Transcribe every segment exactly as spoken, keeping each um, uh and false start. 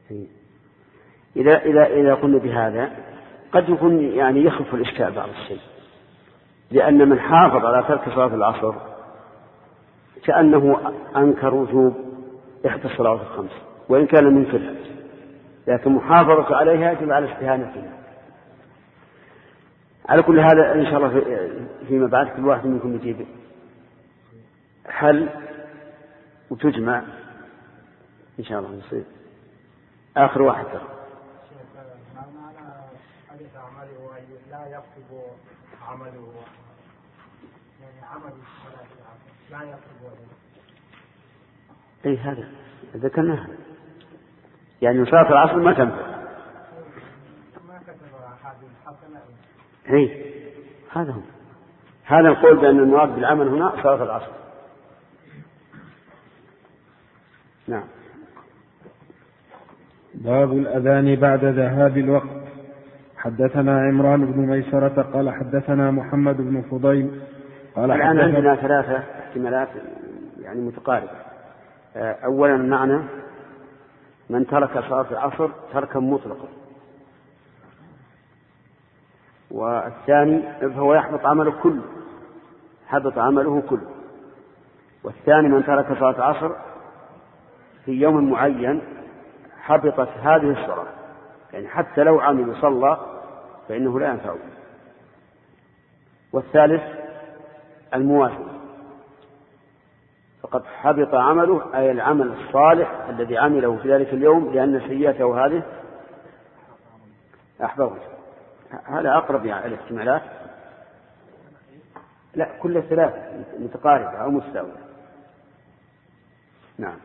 إذا إذا إذا قلنا بهذا قد يكون يعني يخف الإشكال بعض الشيء، لأن من حافظ على ترك صلاة العصر كأنه أنكر وجوب إحدى الصلوات الخمس وإن كان منكرها، لكن محافظة عليها يجب على استهانتها. على كل هذا إن شاء الله فيما بعد كل واحد منكم يجيب حل وتجمع إن شاء الله يصير آخر واحد. لا يكتب عمله يعني عمل الصلاة لا يكتب. أي هذا ذكرناها يعني صلاة العصر ما تنفع. ما كتب هذه الحسنة. أي هذا هو هذا القول بأن المراد بالعمل هنا صلاة العصر. نعم. باب الأذان بعد ذهاب الوقت. حدثنا عمران بن ميسرة قال حدثنا محمد بن فضيل قال الآن عندنا ثلاثة احتمالات يعني متقاربة. أولا المعنى من ترك صلاة العصر تركا مطلقا، والثاني فهو يحبط عمله كله، حبط عمله كله. والثاني من ترك صلاة العصر في يوم معين حبطت هذه الصلاة، يعني حتى لو عمل صلى فإنه لا ينفعه. والثالث الموافق فقد حبط عمله أي العمل الصالح الذي عمله في ذلك اليوم لأن سيئته هذه أحبطت. هذا أقرب يعني الاحتمالات. لا كل ثلاثة متقاربة أو مستوية. نعم.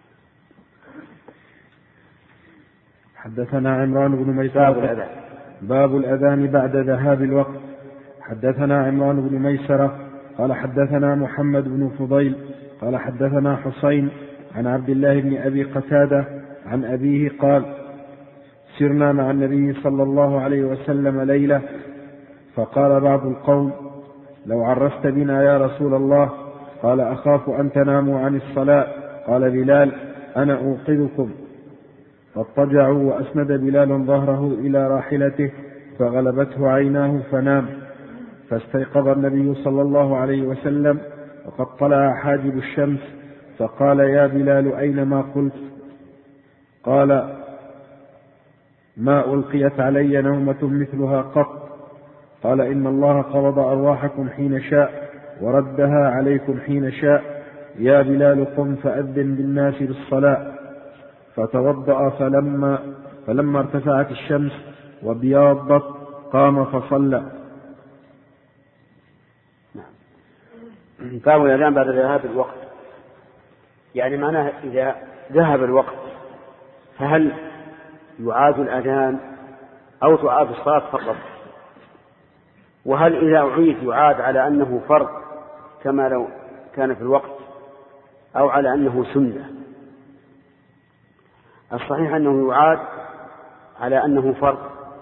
حدثنا عمران بن ميسرة باب الأذان. باب الأذان بعد ذهاب الوقت. حدثنا عمران بن ميسرة قال حدثنا محمد بن فضيل قال حدثنا حسين عن عبد الله بن أبي قتادة عن أبيه قال سرنا مع النبي صلى الله عليه وسلم ليلة فقال بعض القوم لو عرست بنا يا رسول الله، قال أخاف أن تناموا عن الصلاة. قال بلال أنا أوقظكم. فاضطجعوا وأسند بلال ظهره إلى راحلته فغلبته عيناه فنام، فاستيقظ النبي صلى الله عليه وسلم وقد طلع حاجب الشمس فقال يا بلال أين ما قلت؟ قال ما ألقيت علي نومة مثلها قط. قال إن الله قبض أرواحكم حين شاء وردها عليكم حين شاء. يا بلال قم فأذن بالناس بالصلاة. فتوضأ فلما, فلما ارتفعت الشمس وبياضت قام فصلى. باب الأذان بعد ذهاب الوقت، يعني معناه إذا ذهب الوقت فهل يعاد الأذان أو تعاد الصلاة فقط؟ وهل إذا أعيد يعاد على أنه فرض كما لو كان في الوقت أو على أنه سنة؟ الصحيح أنه يعاد على أنه فرض.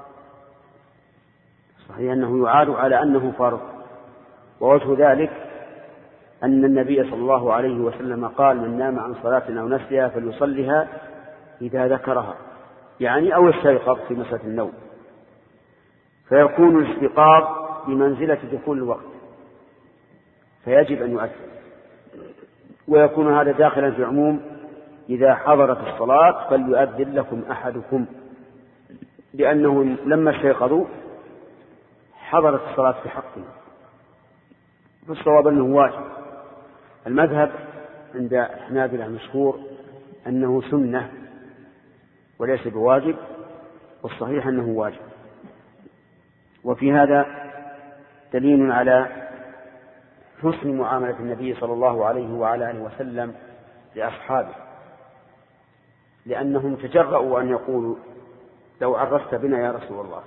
صحيح أنه يعاد على أنه فرض، ووجه ذلك أن النبي صلى الله عليه وسلم قال من نام عن صلاة أو نسيها فليصلها إذا ذكرها، يعني أو استيقظ في مسألة النوم، فيكون الاستيقاظ بمنزلة دخول الوقت فيجب أن يؤذن، ويكون هذا داخلا في عموم إذا حضرت الصلاة فليؤذن لكم أحدكم، لأنه لما استيقظوا حضرت الصلاة في حقهم، فالصواب أنه واجب. المذهب عند الحنابلة المشهور أنه سنة وليس بواجب، والصحيح أنه واجب. وفي هذا دليل على حسن معاملة النبي صلى الله عليه وعلى آله وسلم لأصحابه، لأنهم تجرؤوا أن يقولوا لو عرست بنا يا رسول الله.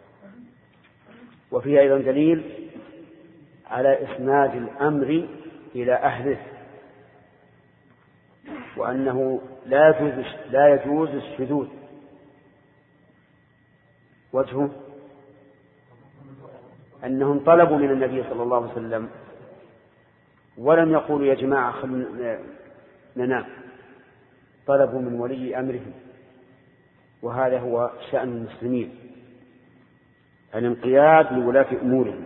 وفيه أيضا دليل على إسناد الأمر إلى أهله، وأنه لا يجوز لا يجوز الشذوذ. وجهه أنهم طلبوا من النبي صلى الله عليه وسلم ولم يقولوا يا جماعة خلنا ننام، طلبوا من ولي أمرهم وهذا هو شأن المسلمين، الانقياد لولاة أمورهم.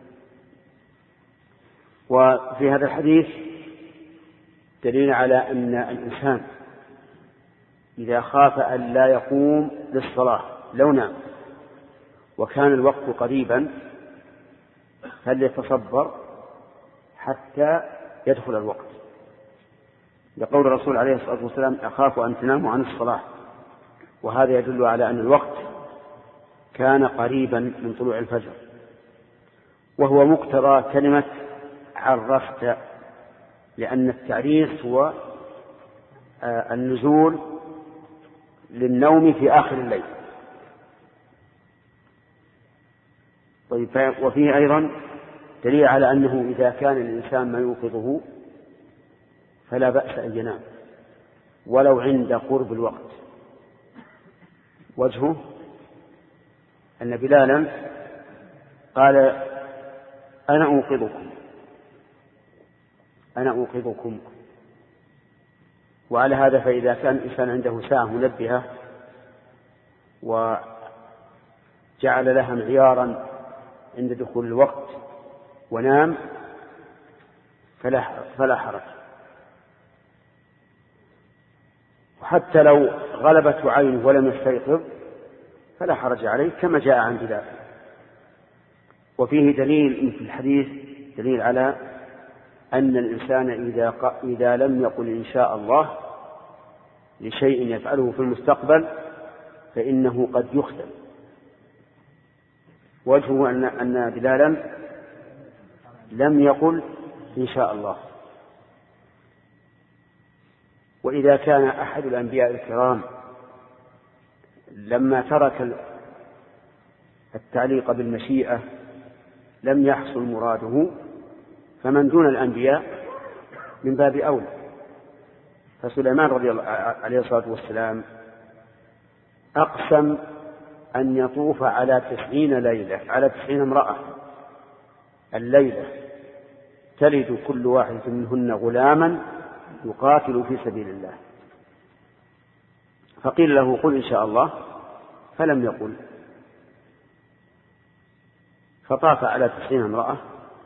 وفي هذا الحديث دليل على أن الإنسان إذا خاف أن لا يقوم للصلاة لو نام وكان الوقت قريبا فليتصبر حتى يدخل الوقت، لقول الرسول عليه الصلاة والسلام: أخاف أن تناموا عن الصلاة. وهذا يدل على أن الوقت كان قريبا من طلوع الفجر، وهو مقتضى كلمة عرفت، لأن التعريف هو النزول للنوم في آخر الليل. طيب، وفيه أيضا دليل على أنه إذا كان الإنسان ما يوقظه فلا بأس أن ينام ولو عند قرب الوقت. وجهه أن بلالا قال: أنا أوقظكم أنا أوقظكم وعلى هذا فإذا كان الإنسان عنده ساعة منبهة وجعل لها معيارا عند دخول الوقت ونام فلا حرج، وحتى لو غلبته عينه ولم يستيقظ فلا حرج عليه كما جاء عن بلال. وفيه دليل في الحديث دليل على أن الإنسان إذا, إذا لم يقل إن شاء الله لشيء يفعله في المستقبل فإنه قد يخدم. وجهه أن, أن بلالا لم يقل إن شاء الله. وإذا كان أحد الأنبياء الكرام لما ترك التعليق بالمشيئة لم يحصل مراده، فمن دون الأنبياء من باب أولى. فسليمان رضي الله عليه الصلاة والسلام أقسم أن يطوف على تسعين ليلة على تسعين امرأة الليلة تلد كل واحد منهن غلاما يقاتل في سبيل الله، فقيل له: قل إن شاء الله، فلم يقل، فطاف على تسعين امرأة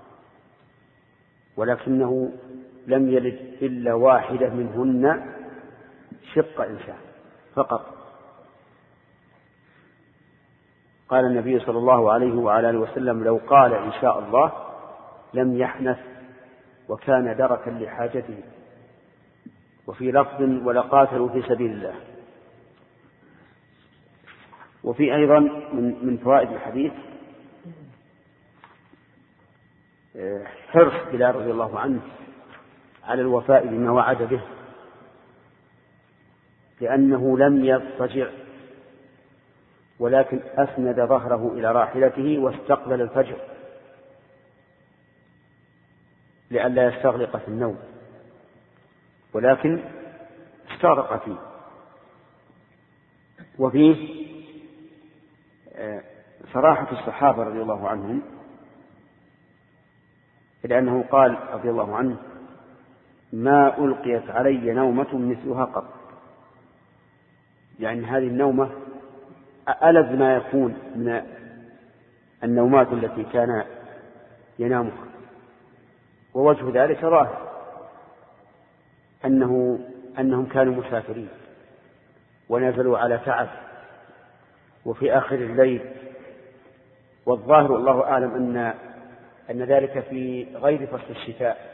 ولكنه لم يلد إلا واحدة منهن شق إنسان فقط. قال النبي صلى الله عليه وعلى آله وسلم: لو قال إن شاء الله لم يحنث وكان دركا لحاجته. وفي لفظ: ولقاتلوا في سبيل الله. وفي أيضا من فوائد الحديث حرص بلال رضي الله عنه على الوفاء بما وعد به، لأنه لم يضطجع ولكن أسند ظهره إلى راحلته واستقبل الفجر لئلا يستغرق في النوم، ولكن استغرق فيه. وفيه صراحة الصحابة رضي الله عنهم، لأنه قال رضي الله عنه: ما ألقيت علي نومة مثلها قط. يعني هذه النومة ألذ ما يكون من النومات التي كان ينامها. ووجه ذلك ظاهر أنه أنهم كانوا مسافرين ونزلوا على تعب وفي آخر الليل، والظاهر الله أعلم أن أن ذلك في غير فصل الشتاء،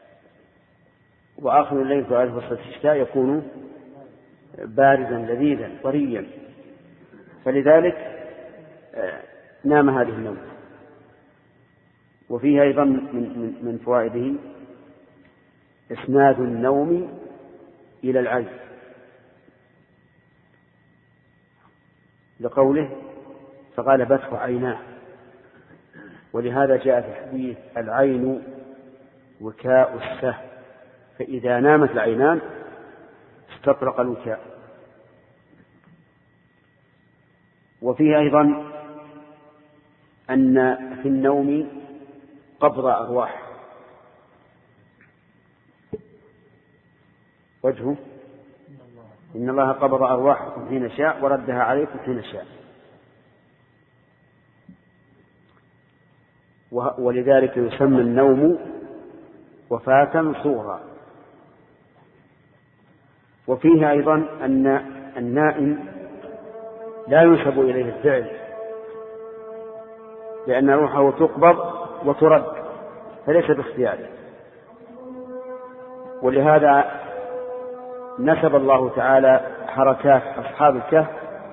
وآخر الليل في غير فصل الشتاء يكون باردا لذيذا طريا، فلذلك نام هذه النوم. وفيه أيضا من, من فوائده إسناد النوم إلى العين، لقوله: فغلبته عيناه. ولهذا جاء في الحديث: العين وكاء السهم، فإذا نامت العينان استطرق الوكاء. وفيه أيضا أن في النوم قبض أرواح. وجهه إن الله قبض أرواحكم حين شاء وردها عليكم حين شاء. ولذلك يسمى النوم وفاة صغرى. وفيه أيضا أن النائم لا ينسب إليه الفعل، لأن روحه تقبض وترد فليس باختياره. ولهذا نسب الله تعالى حركات أصحاب الكهف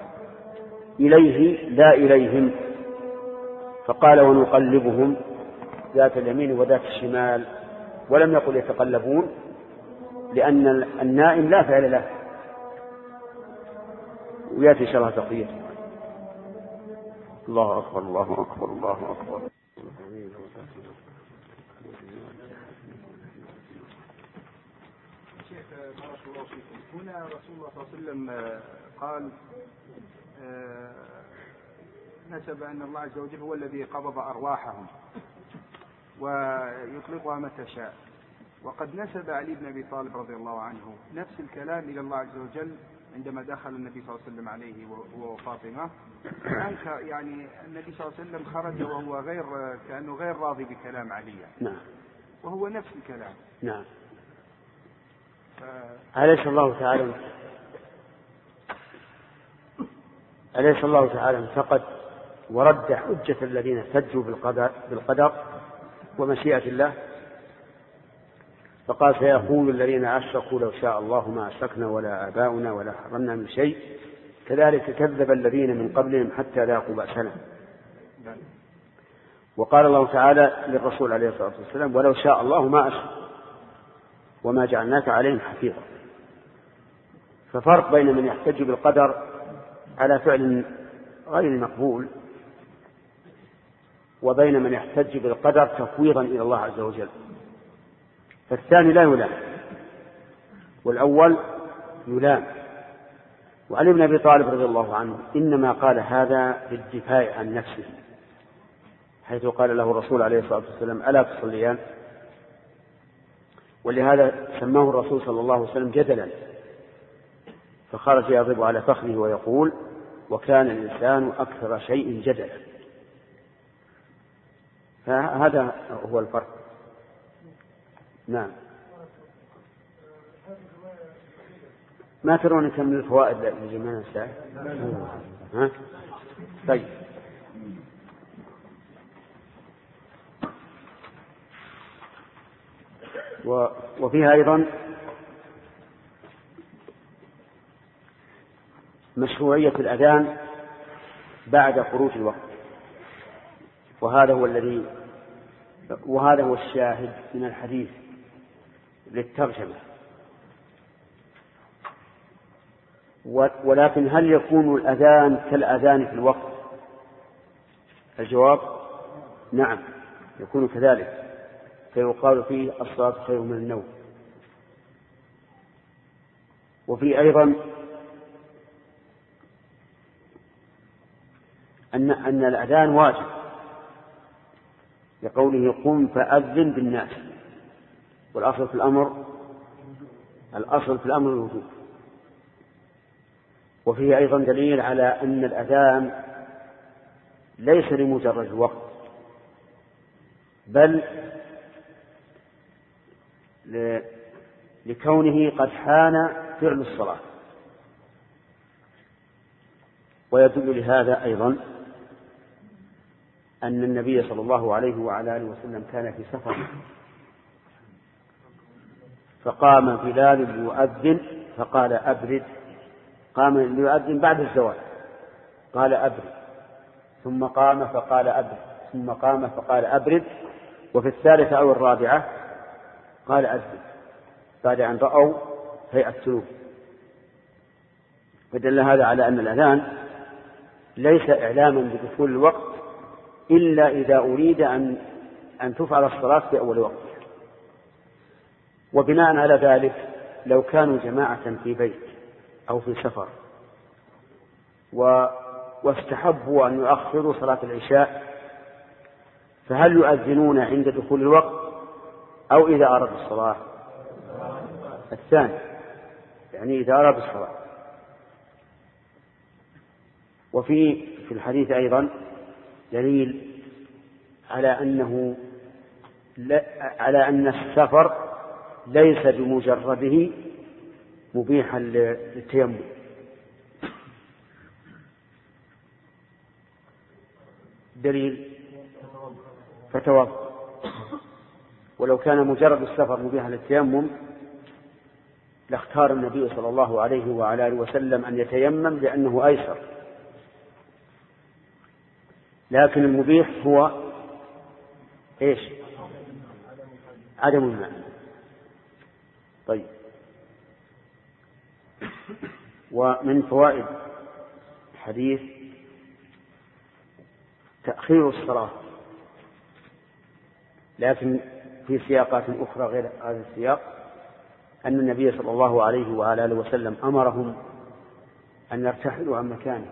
إليه لا إليهم، فقال ونقلبهم ذات اليمين وذات الشمال، ولم يقل يتقلبون، لأن النائم لا فعل له. ويأتي شرح تقييد. الله أكبر الله أكبر الله أكبر. شيخ بارك الله فيكم، هنا رسول الله صلى الله عليه وسلم قال نسب أن الله عز وجل هو الذي قبض أرواحهم ويطلقها متى شاء، وقد نسب علي بن أبي طالب رضي الله عنه نفس الكلام إلى الله عز وجل عندما دخل النبي صلى الله عليه وسلم عليه هو وفاطمة. أنكر يعني النبي صلى الله عليه وسلم خرج وهو غير كأنه غير راضي بكلام علي. نعم. وهو نفس الكلام. نعم. ف... أليس الله تعالى أليس الله تعالى انتقد ورد حجة الذين احتجوا بالقدر بالقدر ومشيئة الله، فقال سيقول الذين أشركوا لو شاء الله ما أشركنا ولا آباؤنا ولا حرمنا من شيء كذلك كذب الذين من قبلهم حتى ذاقوا بأسنا. وقال الله تعالى للرسول عليه الصلاة والسلام ولو شاء الله ما أشرك وما جعلناك عليهم حفيظا. ففرق بين من يحتج بالقدر على فعل غير مقبول وبين من يحتج بالقدر تفويضا إلى الله عز وجل، فالثاني لا يلام والأول يلام. وعلي بن أبي طالب رضي الله عنه إنما قال هذا للدفاع عن نفسه، حيث قال له الرسول عليه الصلاة والسلام ألا تصليان؟ ولهذا سماه الرسول صلى الله عليه وسلم جدلا، فخرج يضرب على فخذه ويقول وكان الإنسان أكثر شيء جدلا. فهذا هو الفرق. نعم. ما ترون كم من الفوائد لجميع الساعة؟ ها؟ طيب. وفيها أيضا مشروعية الأذان بعد خروج الوقت، وهذا هو الذي وهذا هو الشاهد من الحديث للترجمة. ولكن هل يكون الأذان كالأذان في الوقت؟ الجواب نعم يكون كذلك، فيقال فيه الصلاة خير من النوم. وفي أيضا أن أن الأذان واجب لقوله قم فأذن بالناس، والأصل في الأمر الأصل في الأمر الوجوب. وفيه أيضا دليل على أن الأذان ليس لمجرد الوقت، بل لكونه قد حان فعل الصلاة. ويدل لهذا أيضا أن النبي صلى الله عليه وعلى آله وسلم كان في سفر، فقام بلال ليؤذن فقال أبرد، قام ليؤذن بعد الزوال قال أبرد، ثم قام فقال أبرد، ثم قام فقال أبرد، وفي الثالثة أو الرابعة قال أذن بعد أن رأوا هيئة السلوك. فدل هذا على أن الأذان ليس إعلاما بدخول الوقت إلا إذا أريد أن أن تفعل الصلاة في أول وقت. وبناء على ذلك لو كانوا جماعة في بيت أو في سفر و... واستحبوا أن يؤخروا صلاة العشاء، فهل يؤذنون عند دخول الوقت أو إذا أرادوا الصلاة؟ الثاني، يعني إذا أرادوا الصلاة. وفي في الحديث أيضا دليل على أنه لا على أن السفر ليس بمجرده مبيحا للتيمم. دليل فتوضأ. ولو كان مجرد السفر مبيحا للتيمم لاختار النبي صلى الله عليه وعلى آله وسلم أن يتيمم لأنه أيسر، لكن المبيح هو إيش؟ عدم الماء. طيب، ومن فوائد الحديث تأخير الصلاة، لكن في سياقات أخرى غير هذا السياق أن النبي صلى الله عليه وعلى آله وسلم أمرهم أن يرتحلوا عن مكانه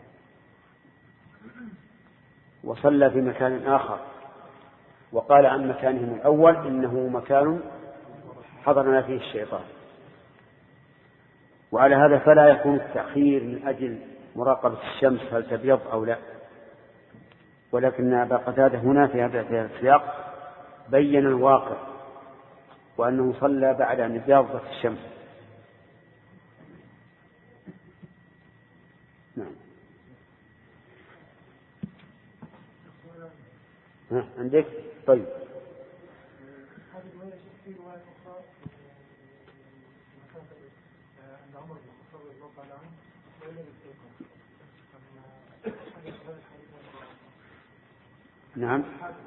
وصلى في مكان آخر، وقال عن مكانهم الأول إنه مكان حضرنا فيه الشيطان. وعلى هذا فلا يكون التأخير من أجل مراقبة الشمس هل تبيض أو لا، ولكن أبا قتادة هنا في هذا السياق بين الواقع وأنه صلى بعد أن ابيضت الشمس. نعم. ها عندك؟ طيب. نعم.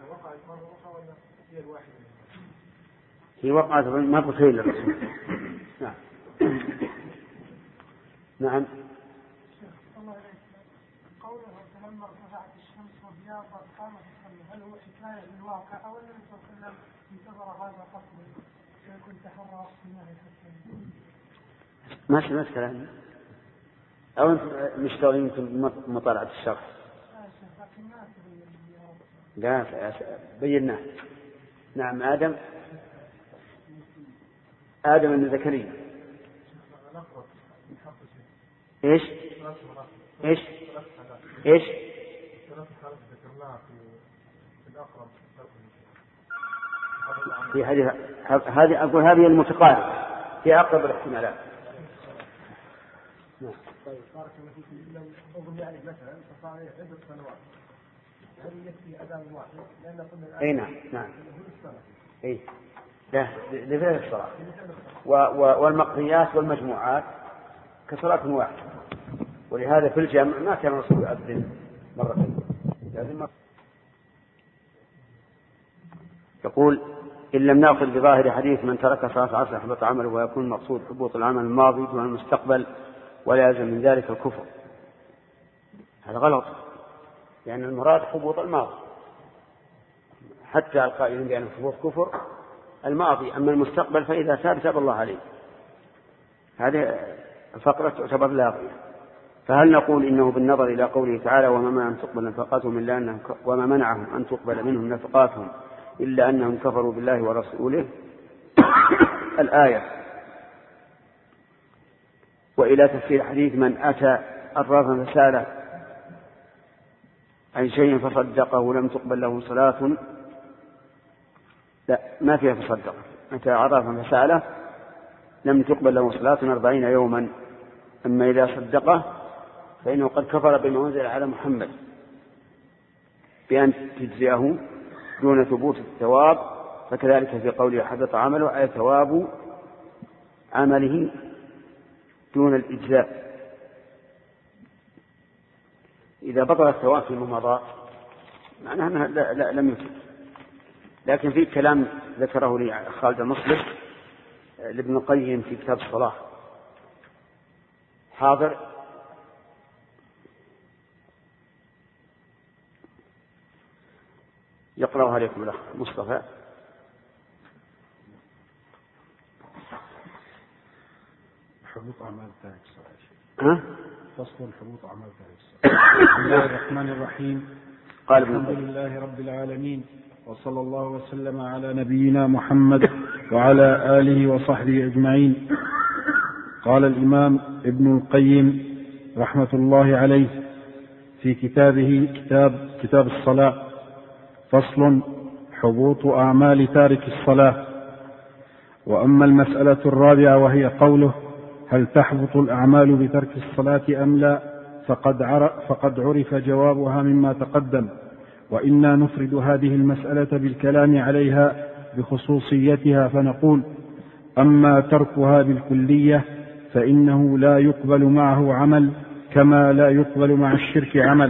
هي وقعت ما بخير للرسول. نعم. نعم. قوله فلما ارتفعت الشمس وبياضت قامت تصلي، هل هو حكاية للواقع أو النبي صلى الله عليه وسلم انتظر هذا قصدا يكون تحرى وقت الله حتى؟ ماشي ما كلام. أو أنت مشتغلين في مطالعة الشرح؟ لا بيناه. نعم. آدم آدم بن زكريا إيش إيش إيش في هذه هذه أقول هذه المتقاربة في أقرب الاحتمالات. طيب بارك الله فيكم. لو أظن يعني مثلا فصار عدة سنوات هل يكفي أذان واحد؟ لأن قلنا الآن أي نعم نعم أي لا لفعل الصلاة والمقضيات والمجموعات كصلاة واحدة، ولهذا في الجمع ما كان الرسول يؤذن مرتين لازم مرة. يقول إن لم نأخذ بظاهر حديث من ترك صلاة العصر حبط عمله ويكون المقصود حبوط العمل الماضي دون المستقبل ولا يلزم من ذلك الكفر، هذا غلط، لأن يعني المراد حبوط الماضي، حتى القائلين بأن الحبوط كفر الماضي، أما المستقبل فإذا تاب تاب الله عليه. هذه الفقرة تعتبر لاغية. فهل نقول إنه بالنظر إلى قوله تعالى وما منعهم أن تقبل نفقاتهم إلا أنهم وما منعهم أن تقبل منهم نفقاتهم إلا أنهم كفروا بالله ورسوله الآية، وإلى تفسير حديث من أتى أرافا فساله عن شيء فصدقه لم تقبل له صلاة، لا ما فيها فصدق، أتى عرافا فساله لم تقبل له صلاة أربعين يوما، أما إذا صدقه فإنه قد كفر بما أنزل على محمد بأن تجزئه دون ثبوت الثواب، فكذلك في قوله حبط عمله أي ثواب عمله دون الإجزاء. إذا بطل الثواب في المماضاة معناه أنه لا لا لم يكن. لكن في كلام ذكره لي خالد المصلح لابن القيم في كتاب الصلاة حاضر، يقرأه عليكم الأخ مصطفى. حبوط أعمال تارك الصلاة. ها؟ فصل حبوط أعمال تارك الصلاة. بسم الله الرحمن الرحيم. قال الحمد لله رب العالمين، وصلى الله وسلم على نبينا محمد وعلى آله وصحبه أجمعين. قال الإمام ابن القيم رحمة الله عليه في كتابه كتاب, كتاب الصلاة. فصل: حبوط أعمال تارك الصلاة. وأما المسألة الرابعة وهي قوله: هل تحبط الأعمال بترك الصلاة أم لا؟ فقد عرف, فقد عرف جوابها مما تقدم، وإنا نفرد هذه المسألة بالكلام عليها بخصوصيتها، فنقول: أما تركها بالكلية فإنه لا يقبل معه عمل، كما لا يقبل مع الشرك عمل.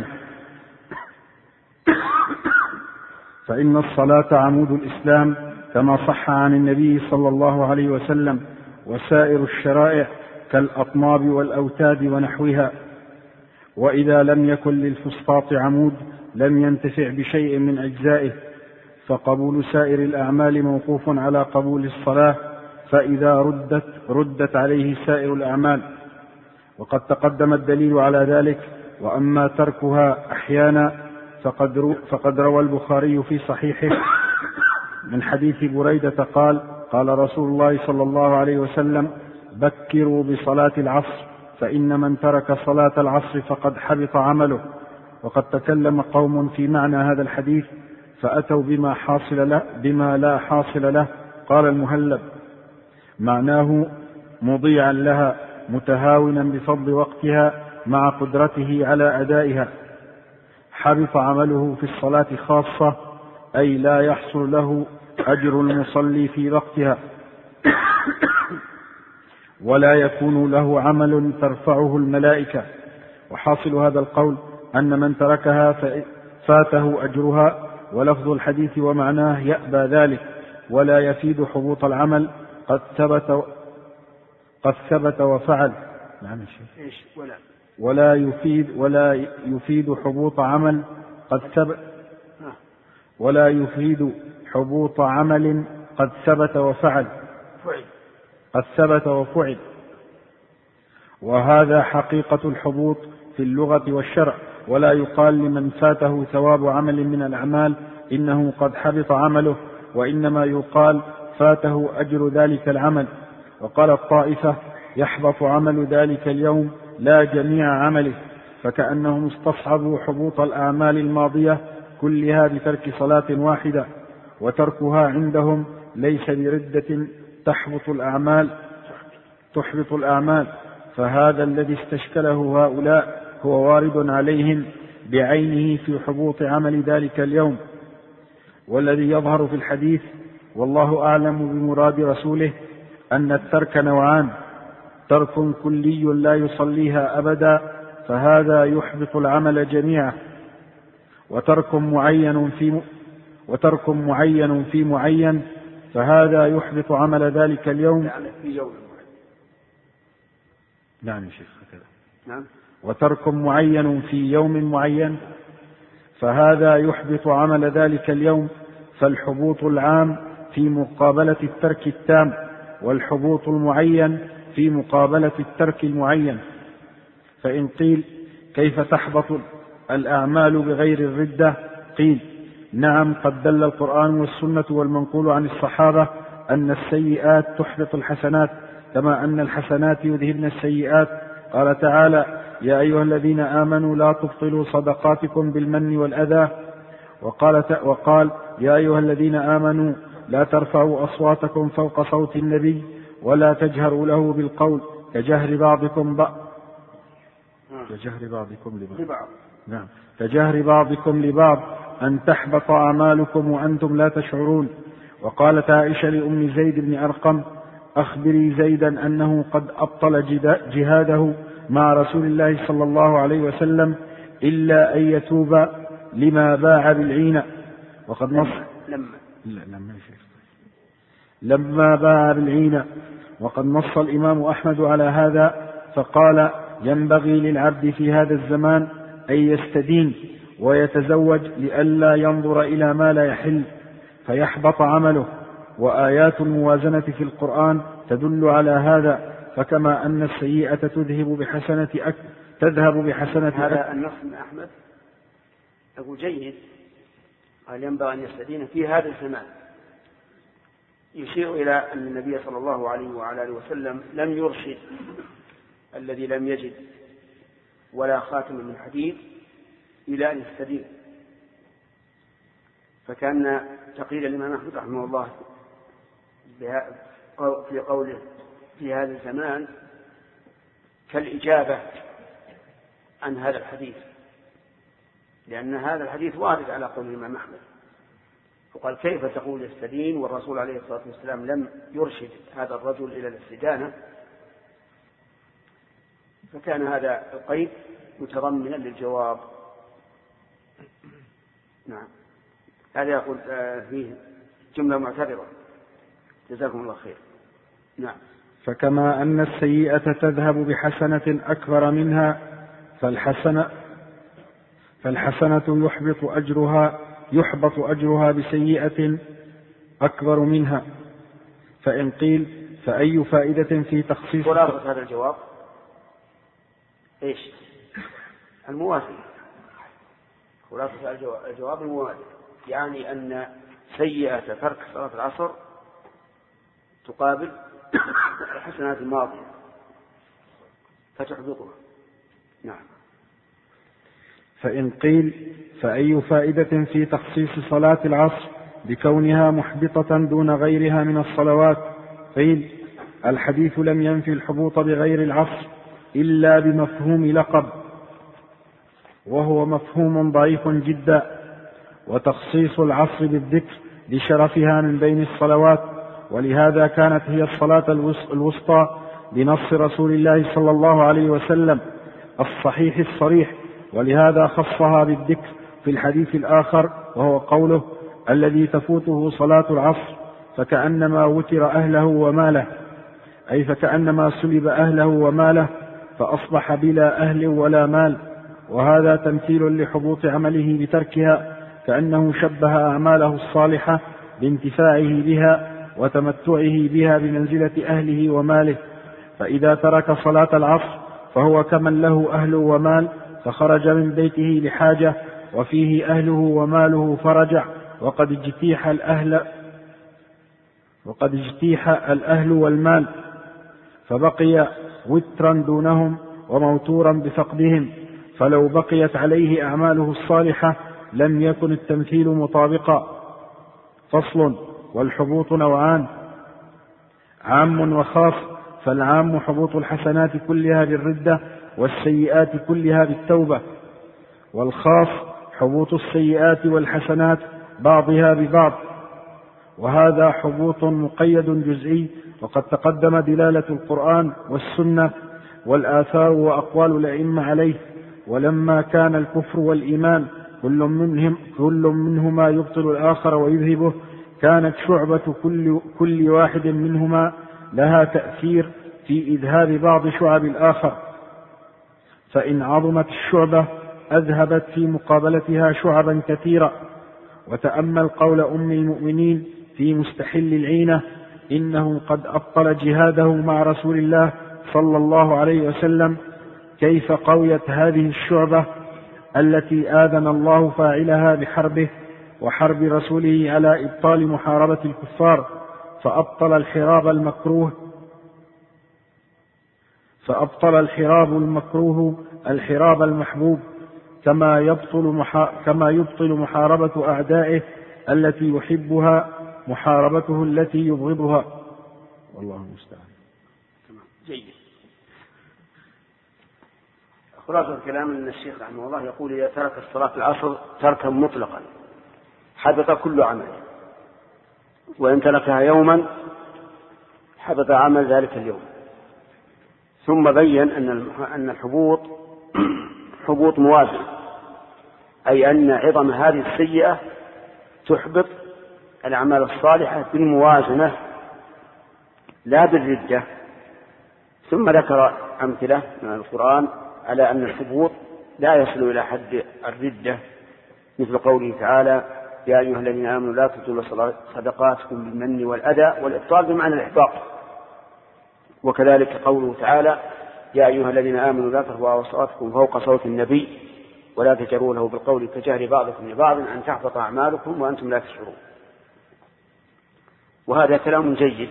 فإن الصلاة عمود الإسلام كما صح عن النبي صلى الله عليه وسلم، وسائر الشرائع كالأطناب والأوتاد ونحوها. وإذا لم يكن للفسطاط عمود لم ينتفع بشيء من أجزائه، فقبول سائر الأعمال موقوف على قبول الصلاة، فإذا ردت ردت عليه سائر الأعمال. وقد تقدم الدليل على ذلك. وأما تركها أحيانا فقد, فقد روى البخاري في صحيحه من حديث بريدة قال: قال رسول الله صلى الله عليه وسلم: بكروا بصلاة العصر، فإن من ترك صلاة العصر فقد حبط عمله. وقد تكلم قوم في معنى هذا الحديث فأتوا بما, حاصل له بما لا حاصل له. قال المهلب: معناه مضيعا لها متهاونا بفضل وقتها مع قدرته على أدائها. حبط عمله في الصلاة خاصة، أي لا يحصل له أجر المصلي في وقتها، ولا يكون له عمل ترفعه الملائكة. وحاصل هذا القول أن من تركها فاته أجرها، ولفظ الحديث ومعناه يأبى ذلك، ولا يفيد حبوط العمل قد ثبت قد ثبت وفعل. نعم إيش ولا ولا يفيد ولا يفيد حبوط عمل قد ثبت ولا يفيد حبوط عمل قد ثبت وفعل قد ثبت وفعل. وهذا حقيقة الحبوط في اللغة والشرع. ولا يقال لمن فاته ثواب عمل من الأعمال إنه قد حبط عمله، وإنما يقال فاته أجر ذلك العمل. وقال الطائفة: يحبط عمل ذلك اليوم لا جميع عمله، فكأنهم استصحبوا حبوط الأعمال الماضية كلها بترك صلاة واحدة، وتركها عندهم ليس بردة تحبط الأعمال تحبط الأعمال. فهذا الذي استشكله هؤلاء هو وارد عليهم بعينه في حبوط عمل ذلك اليوم. والذي يظهر في الحديث والله أعلم بمراد رسوله أن الترك نوعان: ترك كلي لا يصليها أبدا فهذا يحبط العمل جميعا، وترك معين في وترك معين في معين فهذا يحبط عمل ذلك اليوم. يعني في يوم معين. نعم يا شيخ كذا. نعم. وترك معين في يوم معين فهذا يحبط عمل ذلك اليوم. فالحبوط العام في مقابلة الترك التام، والحبوط المعين في مقابلة الترك المعين. فإن قيل: كيف تحبط الأعمال بغير الردة؟ قيل: نعم، قد دل القرآن والسنة والمنقول عن الصحابة أن السيئات تحبط الحسنات، كما أن الحسنات يذهبن السيئات. قال تعالى: يا أيها الذين آمنوا لا تبطلوا صدقاتكم بالمن والأذى. وقال, وقال: يا أيها الذين آمنوا لا ترفعوا أصواتكم فوق صوت النبي ولا تجهروا له بالقول كجهر بعضكم بعض كجهر بعضكم لبعض نعم كجهر بعضكم لبعض أن تحبط أعمالكم وأنتم لا تشعرون. وقالت عائشة لأم زيد بن أرقم: أخبري زيدا أنه قد أبطل جهاده مع رسول الله صلى الله عليه وسلم إلا أن يتوب لما باع بالعينة. وقد نص لما لما لما باع بالعينة. وقد نص الإمام أحمد على هذا فقال: ينبغي للعبد في هذا الزمان أن يستدين ويتزوج لئلا ينظر إلى ما لا يحل فيحبط عمله. وآيات الموازنة في القرآن تدل على هذا. فكما أن السيئة تذهب بحسنة أك... تذهب بحسنة هذا النص من أحمد أقول جيد. قال: ينبغي أن يستدين في هذا الزمان، يشير إلى أن النبي صلى الله عليه وعلى آله وسلم لم يرشد الذي لم يجد ولا خاتم من حديد إلى أن يستدين. فكان تقيل الإمام أحمد رحمه الله في قوله في هذا الزمان كالإجابة عن هذا الحديث، لأن هذا الحديث وارد على قول الإمام أحمد. وقال كيف تقول يستدين والرسول عليه الصلاة والسلام لم يرشد هذا الرجل إلى الاستدانة؟ فكان هذا القيد متضمنا للجواب. نعم، هذا يقول فيه جملة معتبرة. جزاكم الله خير. نعم. فكما أن السيئة تذهب بحسنة أكبر منها فالحسنة فالحسنة يحبط أجرها يحبط أجرها بسيئة أكبر منها. فإن قيل فأي فائدة في تخصيص؟ خلاصة هذا الجواب إيش؟ الموازنة. خلاصة الجواب الموازنة، يعني أن سيئة ترك صلاة العصر تقابل الحسنات الماضية فتحبطها. نعم. فإن قيل فأي فائدة في تخصيص صلاة العصر بكونها محبطة دون غيرها من الصلوات؟ قيل الحديث لم ينفي الحبوط بغير العصر إلا بمفهوم لقب، وهو مفهوم ضعيف جدا، وتخصيص العصر بالذكر لشرفها من بين الصلوات، ولهذا كانت هي الصلاة الوسطى بنص رسول الله صلى الله عليه وسلم الصحيح الصريح، ولهذا خصها بالذكر في الحديث الآخر، وهو قوله الذي تفوته صلاة العصر فكأنما وتر أهله وماله، أي فكأنما سلب أهله وماله فأصبح بلا أهل ولا مال. وهذا تمثيل لحبوط عمله بتركها، كأنه شبه أعماله الصالحة بانتفاعه بها وتمتعه بها بمنزلة أهله وماله. فإذا ترك صلاة العصر فهو كمن له أهل ومال فخرج من بيته لحاجة وفيه أهله وماله فرجع، وقد اجتيح الأهل وقد اجتيح الأهل والمال فبقي وترا دونهم وموتورا بفقدهم، فلو بقيت عليه أعماله الصالحة لم يكن التمثيل مطابقا. فصل. والحبوط نوعان، عام وخاص. فالعام حبوط الحسنات كلها بالردة والسيئات كلها بالتوبة، والخاص حبوط السيئات والحسنات بعضها ببعض، وهذا حبوط مقيد جزئي، وقد تقدم دلالة القرآن والسنة والآثار وأقوال الأئمة عليه. ولما كان الكفر والإيمان كل منهم كل منهما يبطل الآخر ويذهبه، كانت شعبة كل, كل واحد منهما لها تأثير في إذهاب بعض شعب الآخر، فإن عظمت الشعبة أذهبت في مقابلتها شعبا كثيرة. وتأمل قول أم المؤمنين في مستحل العينة: إنه قد أبطل جهاده مع رسول الله صلى الله عليه وسلم. كيف قويت هذه الشعبة التي آذن الله فاعلها بحربه وحرب رسوله على إبطال محاربة الكفار، فأبطل الحراب المكروه فأبطل الحراب المكروه الحراب المحبوب، كما يبطل محا... كما يبطل محاربة أعدائه التي يحبها محاربته التي يبغضها. والله المستعان. جيد. خلاصة الكلام أن الشيخ رحمه الله يقول: إذا ترك الصلاة العصر تركا مطلقا حبط كل عمل، وإن تركها يوما حبط عمل ذلك اليوم. ثم بين أن الحبوط حبوط موازن، أي أن عظم هذه السيئة تحبط الأعمال الصالحة بالموازنة لا بالردة. ثم ذكر أمثلة من القرآن على أن الحبوط لا يصل إلى حد الردة، مثل قوله تعالى: يا أيها الذين آمنوا لا تبطلوا صدقاتكم بالمن والأذى، والإبطال بمعنى الإحباط. وكذلك قوله تعالى: يا أيها الذين آمنوا لا ترفعوا أصواتكم فوق صوت النبي ولا تجهروا له بالقول كجهر بعضكم لبعض أن تحبط أعمالكم وأنتم لا تشعرون. وهذا كلام جيد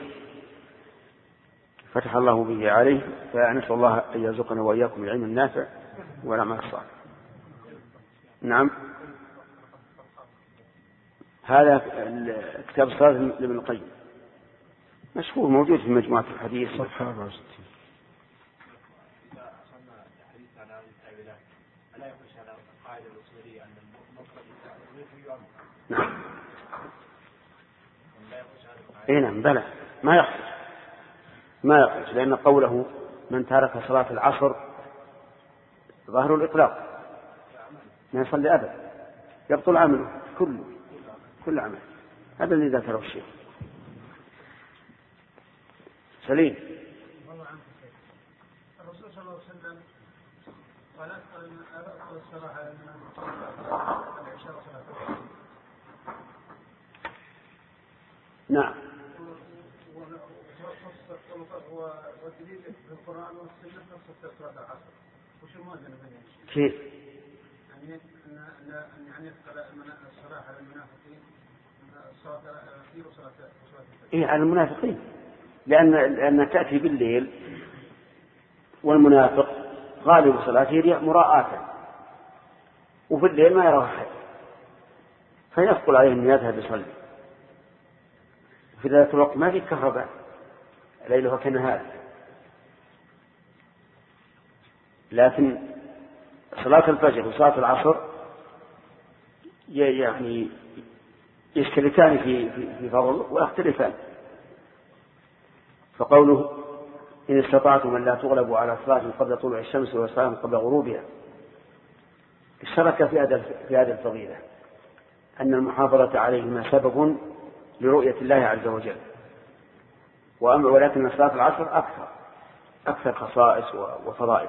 فتح الله به عليه، فنسأل الله أن يرزقنا وإياكم العلم النافع والعمل الصالح. نعم، هذا كتاب الصلاة لابن القيم مشهور موجود في مجموعة الحديث صفحة أربعة وستين. نعم. اي نعم بلى ما يخرج ما يخرج لأن قوله من ترك صلاة العصر ظاهر الإطلاق ما يصلي أبدا يبطل عمله كله كل عمل. هذا الذي ذكره الشيخ سليم. الرسول صلى الله عليه وسلم قال أفضل الصلاة على العشاء وصلاة. نعم. والدليل في القرآن والسنة خصص صلاة العصر. وش الموازنة بينهم؟ كيف؟ يعني أن يعني الصلاة على المنافقين الصلاة الأخيرة وصلاة الفجر. إيه على المنافقين لأن لأن تأتي بالليل والمنافق غالب صلاته مراءة وفي الليل ما يراه أحد فيثقل عليه أن يذهب يصلي. في ذات الوقت ما في كهرباء ليلها كنهار. لكن صلاة الفجر وصلاة العصر يعني يشتركان في في فضل ويختلفان. فقوله إن استطعتم أن لا تغلبوا على صلاة قبل طلوع الشمس وصلاة قبل غروبها اشترك في هذا في هذه الفضيلة أن المحافظة عليهما سبب لرؤية الله عز وجل. ولكن صلاة العصر أكثر أكثر خصائص وفضائل.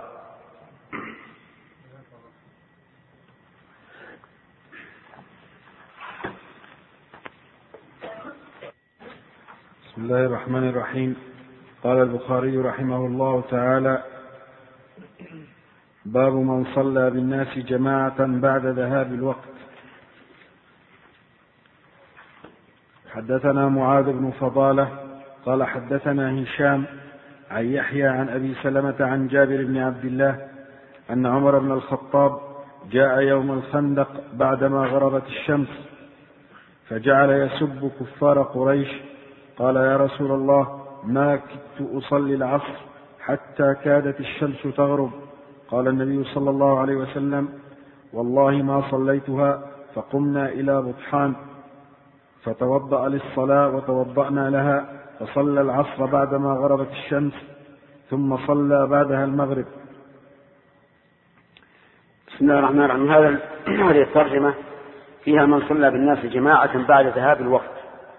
بسم الله الرحمن الرحيم. قال البخاري رحمه الله تعالى: باب من صلى بالناس جماعة بعد ذهاب الوقت. حدثنا معاذ بن فضالة قال حدثنا هشام عن يحيى عن أبي سلمة عن جابر بن عبد الله أن عمر بن الخطاب جاء يوم الخندق بعدما غربت الشمس فجعل يسب كفار قريش. قال: يا رسول الله، ما كدت أصلي العصر حتى كادت الشمس تغرب. قال النبي صلى الله عليه وسلم: والله ما صليتها. فقمنا إلى بطحان فتوضأ للصلاة وتوضأنا لها، فصلى العصر بعدما غربت الشمس ثم صلى بعدها المغرب. بسم الله الرحمن الرحيم. هذه الترجمة فيها من صلى بالناس جماعة بعد ذهاب الوقت.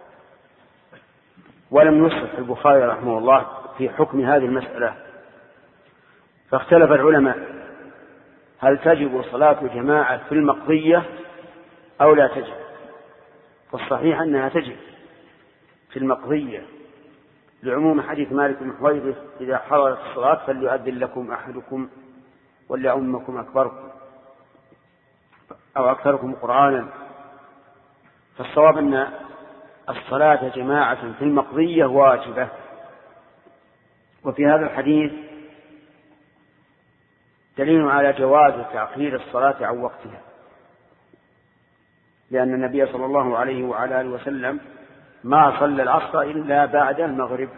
ولم يصح البخاري رحمه الله في حكم هذه المسألة، فاختلف العلماء هل تجب صلاة جماعة في المقضية أو لا تجب. والصحيح أنها تجب في المقضية لعموم حديث مالك بن حويرث: إذا حضرت الصلاة فليؤذن لكم أحدكم وليؤمكم أكبركم أو أكثركم قرآنا. فالصواب أن الصلاة جماعة في المقضية واجبة. وفي هذا الحديث دليل على جواز تأخير الصلاة عن وقتها، لأن النبي صلى الله عليه وعلى آله وسلم ما صلى العصر إلا بعد المغرب.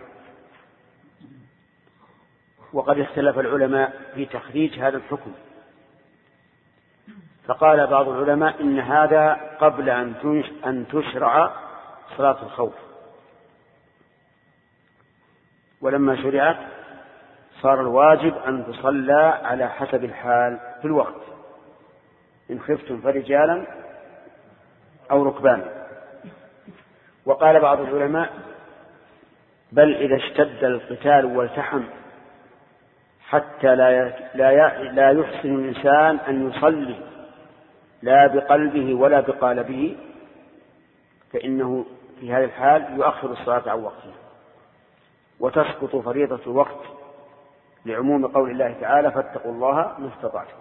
وقد اختلف العلماء في تخريج هذا الحكم، فقال بعض العلماء إن هذا قبل أن تشرع صلاة الخوف، ولما شرعت صار الواجب أن تصلى على حسب الحال في الوقت، إن خفتم فرجالا أو ركبانا. وقال بعض العلماء: بل إذا اشتد القتال والتحم حتى لا لا يحسن الإنسان أن يصلي لا بقلبه ولا بقالبه، فإنه في هذه الحال يؤخر الصلاة عن وقتها وتسقط فريضة الوقت لعموم قول الله تعالى: فاتقوا الله ما استطعتم.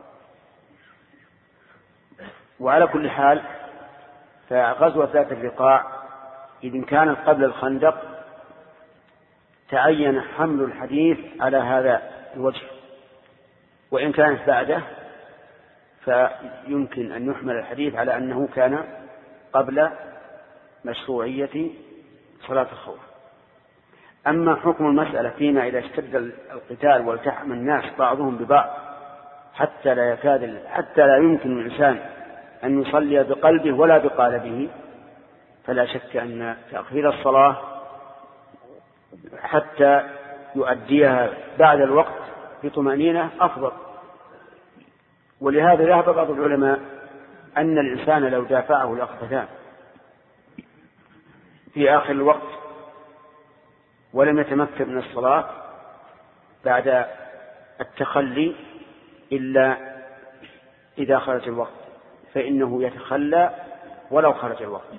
وعلى كل حال فغزوة ذات الرقاع إذن كانت قبل الخندق تعين حمل الحديث على هذا الوجه، وإن كانت بعده فيمكن أن يحمل الحديث على أنه كان قبل مشروعية صلاة الخوف. أما حكم المسألة فيما إذا اشتد القتال والتحم الناس بعضهم ببعض حتى لا يكاد حتى لا يمكن الإنسان أن يصلي بقلبه ولا بقالبه، فلا شك أن تأخير الصلاة حتى يؤديها بعد الوقت بطمأنينة أفضل. ولهذا ذهب بعض العلماء أن الإنسان لو دافعه الأخبثان في آخر الوقت ولم يتمكن من الصلاة بعد التخلي إلا إذا خرج الوقت فإنه يتخلى ولو خرج الوقت،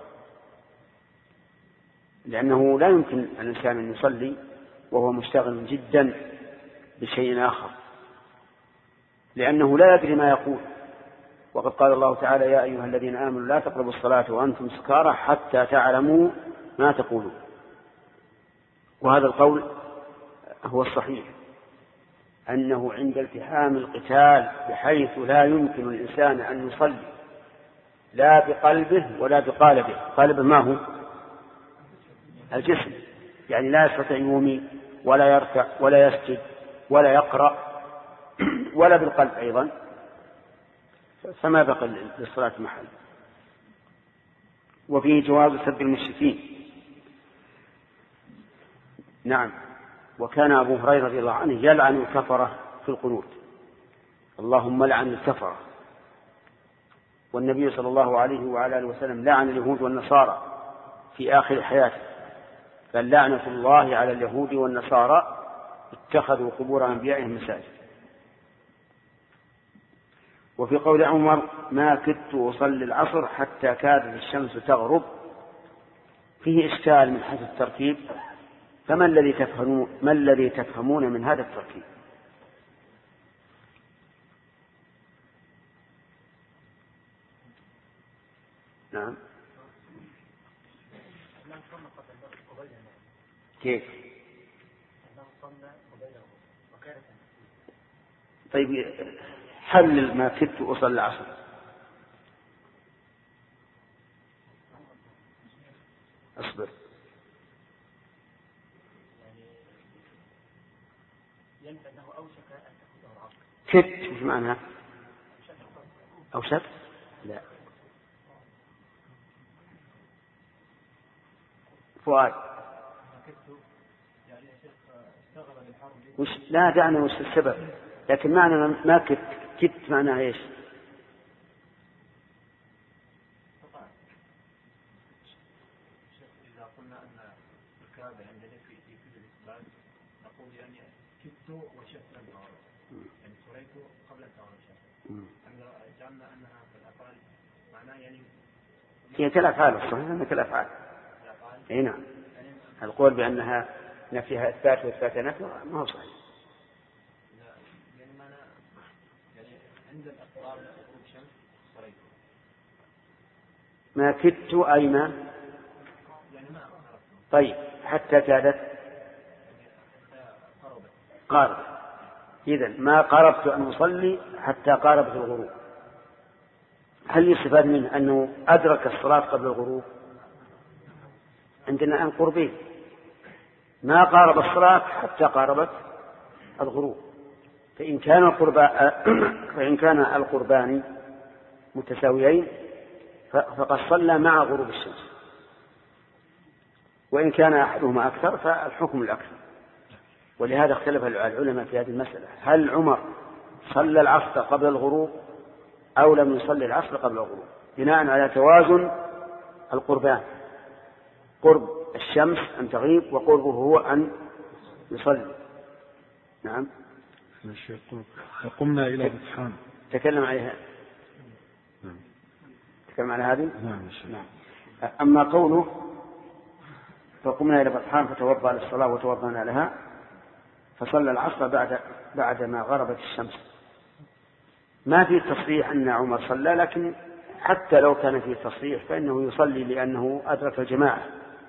لأنه لا يمكن الإنسان أن يصلي وهو مشتغل جدا بشيء آخر، لأنه لا يدري ما يقول. وقد قال الله تعالى: يا أيها الذين آمنوا لا تقربوا الصلاة وأنتم سكارى حتى تعلموا ما تقولون. وهذا القول هو الصحيح، أنه عند التحام القتال بحيث لا يمكن الإنسان أن يصلي لا بقلبه ولا بقالبه. قالبه ما هو؟ الجسم، يعني لا يستطيع يومي ولا يركع ولا يسجد ولا يقرأ ولا بالقلب أيضا، فما بقى للصلاة محل. وفيه جواز سب المشركين. نعم، وكان أبو هريرة رضي الله عنه يلعن الكفرة في القنوت: اللهم لعن الكفرة. والنبي صلى الله عليه وعلى آله وسلم لعن اليهود والنصارى في آخر حياته، قال: لعنة الله على اليهود والنصارى اتخذوا قبور أنبيائهم مساجد. وفي قول عمر: ما كدت أصلي العصر حتى كادت الشمس تغرب، فيه إشكال من حيث الترتيب، فما الذي تفهمون ما الذي تفهمون من هذا الترتيب؟ نعم، كيف؟ طيب حلل ما كدت أصلي العصر. أصبر. كدت مش معناها أوشك؟ لا. فؤاد وش لا دعنا وش السبب، لكن معنى ما كدت كدت معناها ايش؟ إذا قلنا أن الكعبة عندنا في في الإسلام نقول يعني كدت وشفت يعني سريت قبل أن تعود. جعلنا أنها في الأفعال معناها يعني هي كالأفعال الصحيح أنها كالأفعال. أي نعم، القول بأنها نفيها إثبات وإثبات نفي ما هو صحيح. يعني معنى يعني عند الأقرار غروب الشمس سريت. ما كدت أي ما يعني ما طيب حتى كادت قاربت. إذن ما قربت أن أصلي حتى قاربت الغروب. هل يستفاد منه أنه أدرك الصلاة قبل الغروب؟ عندنا الآن قربين، ما قارب الصلاة حتى قاربت الغروب. فإن كان القربان فإن كان القربان متساويين فقد صلى مع غروب الشمس، وإن كان أحدهما أكثر فالحكم الأكثر. ولهذا اختلف العلماء في هذه المسألة: هل عمر صلى العصر قبل الغروب أو لم يصلي العصر قبل الغروب، بناء على توازن القربان، قرب الشمس أن تغيب وقربه هو أن يصلي. نعم. قمنا إلى بطحان تكلم عليها. نعم. تكلم على هذه. نعم. نعم. أما قوله فقمنا إلى بطحان فتوضأ للصلاة وتوضأنا لها، فصلى العصر بعد بعد ما غربت الشمس، ما في تصريح أن عمر صلى، لكن حتى لو كان في تصريح فإنه يصلي لأنه أدرك الجماعة.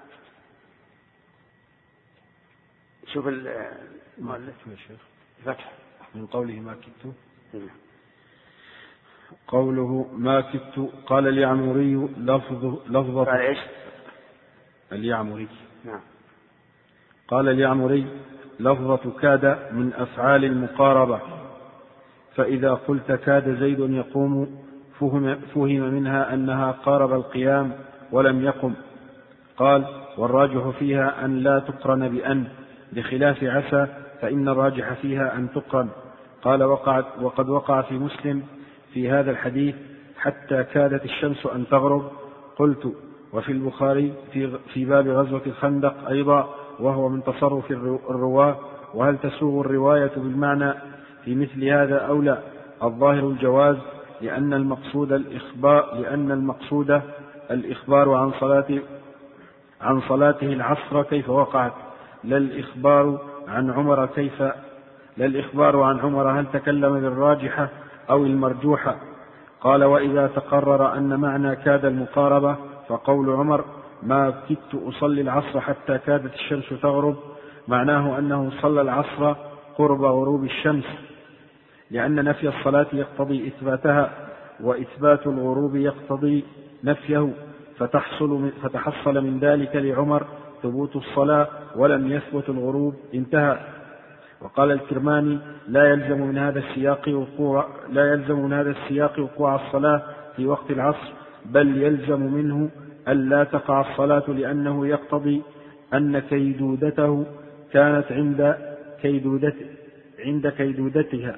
شوف المؤلف يا شيخ فتح من قوله ما كدت. قوله ما كدت قال اليعمري لفظ لفظة قال إيش؟ اليعمري نعم. قال اليعمري لفظة كاد من أفعال المقاربة، فإذا قلت كاد زيد يقوم فهم, فهم منها أنها قارب القيام ولم يقم. قال والراجح فيها أن لا تقرن بأن، بخلاف عسى فإن الراجح فيها أن تقرن. قال وقعت وقد وقع في مسلم في هذا الحديث حتى كادت الشمس أن تغرب. قلت وفي البخاري في, في باب غزوة الخندق أيضا، وهو من تصرف الرواة. وهل تسوغ الرواية بالمعنى في مثل هذا أو لا؟ الظاهر الجواز، لأن المقصود الإخبار لأن المقصود الإخبار عن صلاة عن صلاته العصر كيف وقعت، لا الإخبار عن عمر كيف لا الإخبار عن عمر هل تكلم بالراجحة أو المرجوحة. قال وإذا تقرر أن معنى كاد المقاربة فقول عمر ما كدت أصلي العصر حتى كادت الشمس تغرب معناه أنه صلى العصر قرب غروب الشمس، لأن نفي الصلاة يقتضي إثباتها، وإثبات الغروب يقتضي نفيه، فتحصل فتحصل من ذلك لعمر ثبوت الصلاة ولم يثبت الغروب، انتهى. وقال الكرماني لا يلزم من هذا السياق وقوع لا يلزم من هذا السياق وقوع الصلاة في وقت العصر، بل يلزم منه ألا تقع الصلاة، لأنه يقتضي أن كيدودته كانت عند كيدودت عند كيدودتها.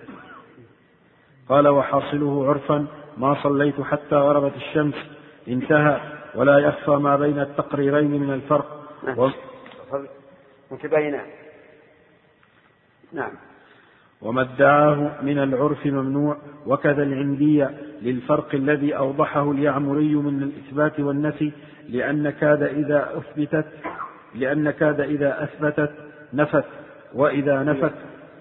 قال وحاصله عرفا ما صليت حتى غربت الشمس، انتهى. ولا يخفى ما بين التقريرين من الفرق. و... متباينان. نعم. وما ادعاه من العرف ممنوع، وكذا العندية للفرق الذي أوضحه اليعمري من الإثبات والنفي، لأن كاد إذا أثبتت لأن كاد إذا أثبتت نفت، وإذا نفت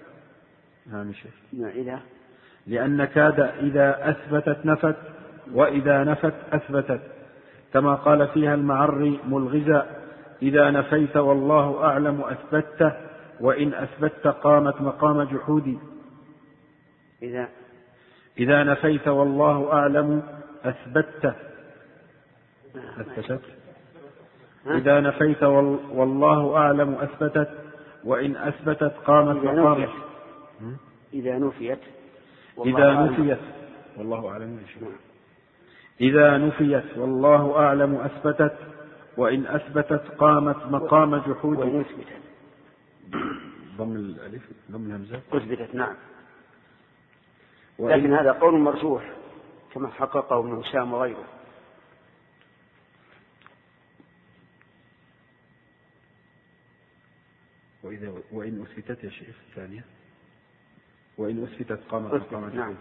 لأن كاد إذا أثبتت نفت، وإذا نفت أثبتت، كما قال فيها المعري ملغزا إذا نفيت والله أعلم أثبته، وإن أثبت قامت مقام جحودي. إذا إذا نفيت والله أعلم أثبته أثبتت إذا نفيت والله أعلم أثبتت، وإن أثبتت قامت مقام. إذا نفيت إذا نفيت والله أعلم إذا نفيت والله أعلم أثبتت، وإن أثبتت قامت مقام جحود. وإن أثبتت ضم الألف ضم الهمزة أثبتت. نعم. لكن هذا قول مرجوح كما حققه ابن هشام وغيره. وإذا وإن أثبتت يا شيخ الثانية وإن أثبتت قامت مقام جحود.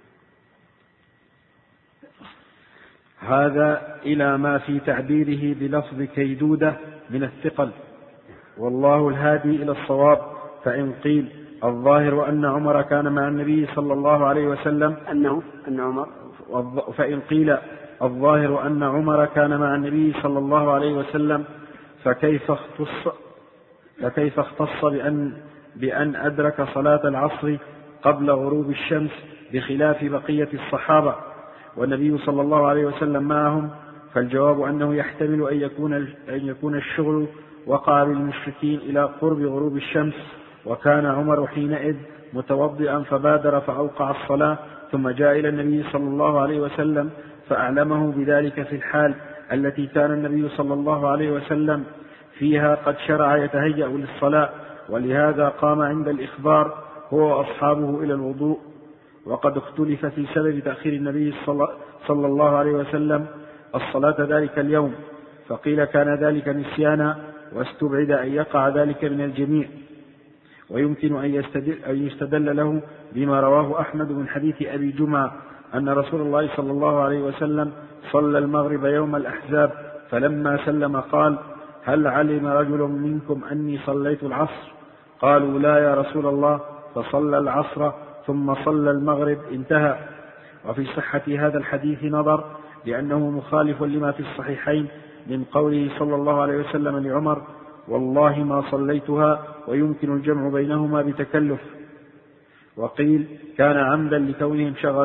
هذا إلى ما في تعبيره بلفظ كيدودة من الثقل، والله الهادي إلى الصواب. فإن قيل الظاهر أن عمر كان مع النبي صلى الله عليه وسلم أنه أن عمر فإن قيل الظاهر أن عمر كان مع النبي صلى الله عليه وسلم فكيف اختص فكيف اختص بأن بأن أدرك صلاة العصر قبل غروب الشمس بخلاف بقية الصحابة والنبي صلى الله عليه وسلم معهم؟ فالجواب أنه يحتمل أن يكون أن يكون الشغل وقع بالمشركين إلى قرب غروب الشمس، وكان عمر حينئذ متوضئا فبادر فأوقع الصلاة، ثم جاء إلى النبي صلى الله عليه وسلم فأعلمه بذلك في الحال التي كان النبي صلى الله عليه وسلم فيها قد شرع يتهيأ للصلاة، ولهذا قام عند الإخبار هو وأصحابه إلى الوضوء. وقد اختلف في سبب تأخير النبي صلى الله عليه وسلم الصلاة ذلك اليوم، فقيل كان ذلك نسيانا، واستبعد أن يقع ذلك من الجميع. ويمكن أن يستدل, أن يستدل له بما رواه أحمد من حديث أبي جمعة أن رسول الله صلى الله عليه وسلم صلى المغرب يوم الأحزاب، فلما سلم قال هل علم رجل منكم أني صليت العصر؟ قالوا لا يا رسول الله، فصلى العصر ثم صلى المغرب، انتهى. وفي صحة هذا الحديث نظر، لأنه مخالف لما في الصحيحين من قوله صلى الله عليه وسلم لعمر والله ما صليتها، ويمكن الجمع بينهما بتكلف. وقيل كان عمدا لكونهم شغلوه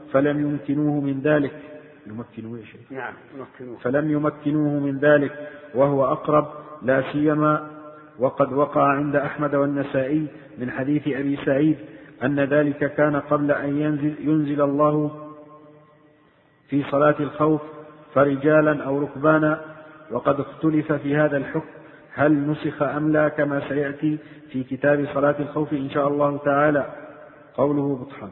فلم يمكنوه من ذلك يمكنوه شيء نعم يمكنوه فلم يمكنوه من ذلك وهو أقرب، لا سيما وقد وقع عند أحمد والنسائي من حديث أبي سعيد أن ذلك كان قبل أن ينزل, ينزل الله في صلاة الخوف فرجالا أو ركبانا، وقد اختلف في هذا الحكم هل نسخ أم لا كما سيأتي في كتاب صلاة الخوف إن شاء الله تعالى. قوله بطحان.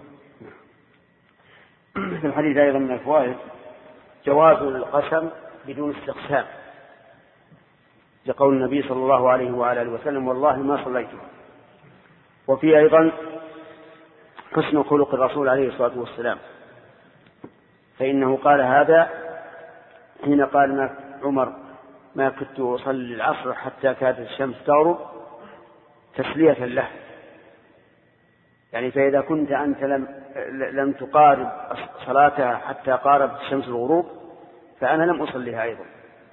في الحديث أيضا من الفوائد جواز القسم بدون استقسام لقول النبي صلى الله عليه وعلى اله وسلم والله ما صليته. وفي أيضا حسن خلق الرسول عليه الصلاة والسلام، فإنه قال هذا حين قال ما عمر ما كنت أصلي العصر حتى كادت الشمس تغرب تسلية له، يعني فإذا كنت أنت لم, لم تقارب صلاتها حتى قاربت الشمس الغروب فأنا لم أصليها أيضا.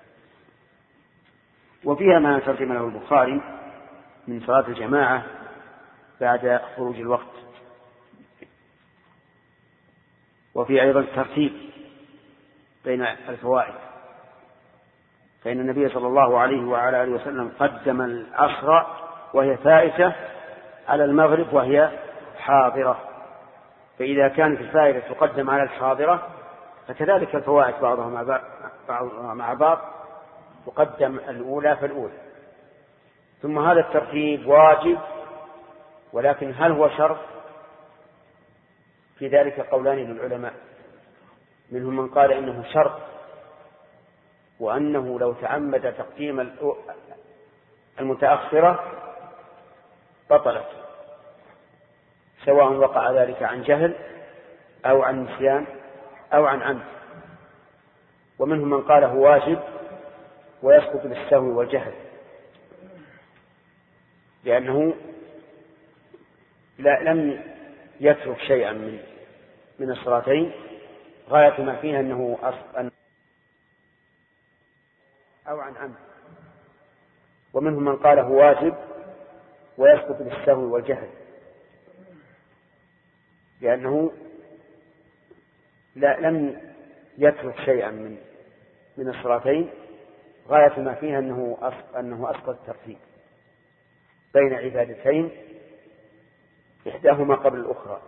وفيها ما ترجم له البخاري من صلاة الجماعة بعد خروج الوقت. وفي أيضا الترتيب بين الفوائد، فإن النبي صلى الله عليه وعلى آله وسلم قدم العصر وهي فائتة على المغرب وهي حاضرة، فإذا كانت الفائتة تقدم على الحاضرة فكذلك الفوائد بعضها مع بعض تقدم الأولى فالأولى. ثم هذا الترتيب واجب، ولكن هل هو شرط؟ في ذلك قولان للعلماء، منهم من قال إنه شرط وأنه لو تعمد تقديم المتأخرة بطلت، سواء وقع ذلك عن جهل أو عن نسيان أو عن عمد. ومنهم من قال هو واجب ويسقط بالسهو والجهل، لأنه لا لم يترك شيئا من من الصلاتين غاية ما فيها أنه أصلا أو عن عمد. ومنهم من قال هو واجب ويسقط بالسهو والجهل، لأنه لا لم يترك شيئا من من الصلاتين غاية ما فيها أنه أنه أسقط الترتيب بين عبادتين إحداهما قبل الأخرى.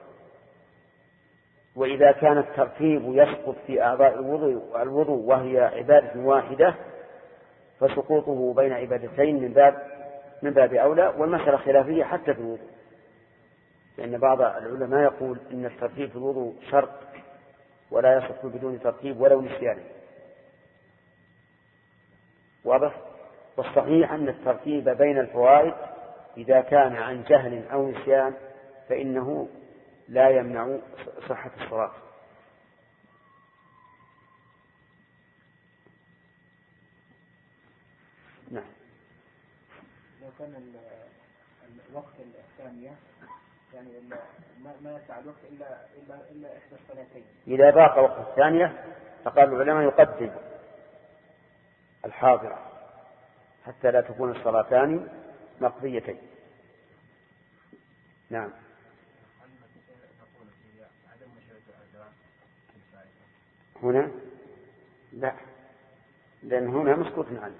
وإذا كان الترتيب يسقط في أعضاء الوضوء الوضوء وهي عبادة واحدة فسقوطه بين عبادتين من باب من باب أولى، والمسألة خلافية حتى في الوضوء، لأن بعض العلماء يقول إن الترتيب في الوضوء شرط ولا يسقط بدون ترتيب ولو نسيان. واضح؟ والصحيح أن الترتيب بين الفوائد إذا كان عن جهل أو نسيان فإنه لا يمنع صحة الصلاة. نعم. لو كان الوقت الثانية يعني ما يسع الوقت إلا إلا إلا إحدى الصلاتين، إذا باق وقت الثانية فقال العلماء يقدم الحاضرة حتى لا تكون الصلاتان مقضيتين. نعم. هنا لا، لأن هنا مسكوت عنه،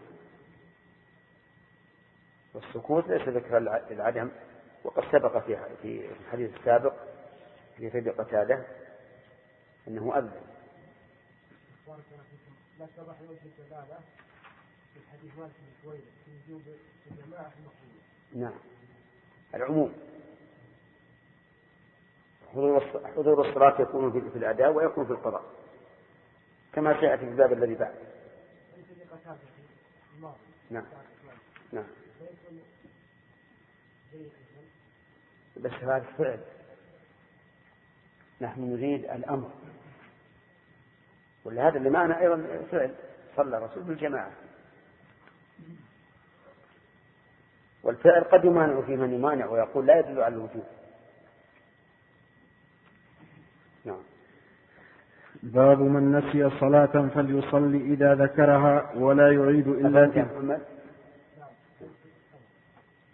والسكوت ليس ذكر العدم، وقد سبق في الحديث السابق في أبي قتادة أنه أذن. لا شرح وجه الدلالة في الحديث مالك بن سويد في وجوب الجماعة المقصودة. نعم، العموم حضور الصلاة يكون في الأداء ويكون في القضاء كما سيأتي في الباب الذي بعد. نعم نعم. بس هذا فعل، نحن نريد الأمر، ولهذا اللي معنا أيضا فعل صلى الرسول بالجماعة، والفعل قد يمانع في من يمانع ويقول لا يدل على الوجوب. نعم. باب من نسي صلاة فليصلي إذا ذكرها ولا يعيد إلا تلك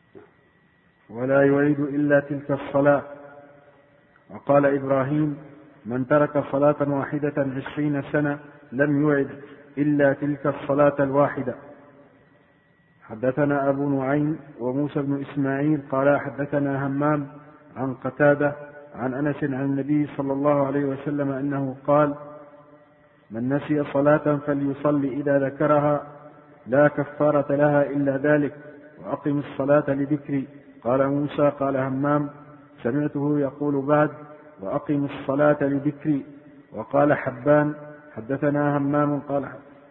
ولا يعيد إلا تلك الصلاة. وقال إبراهيم من ترك صلاة واحدة عشرين سنة لم يعد إلا تلك الصلاة الواحدة. حدثنا أبو نعيم وموسى بن إسماعيل قال حدثنا همام عن قتادة عن أنس عن النبي صلى الله عليه وسلم أنه قال: من نسي صلاة فليصلي إذا ذكرها لا كفارة لها إلا ذلك، وأقم الصلاة لذكري. قال موسى قال همام: سمعته يقول بعد: وأقم الصلاة لذكري. وقال حبان: حدثنا همام قال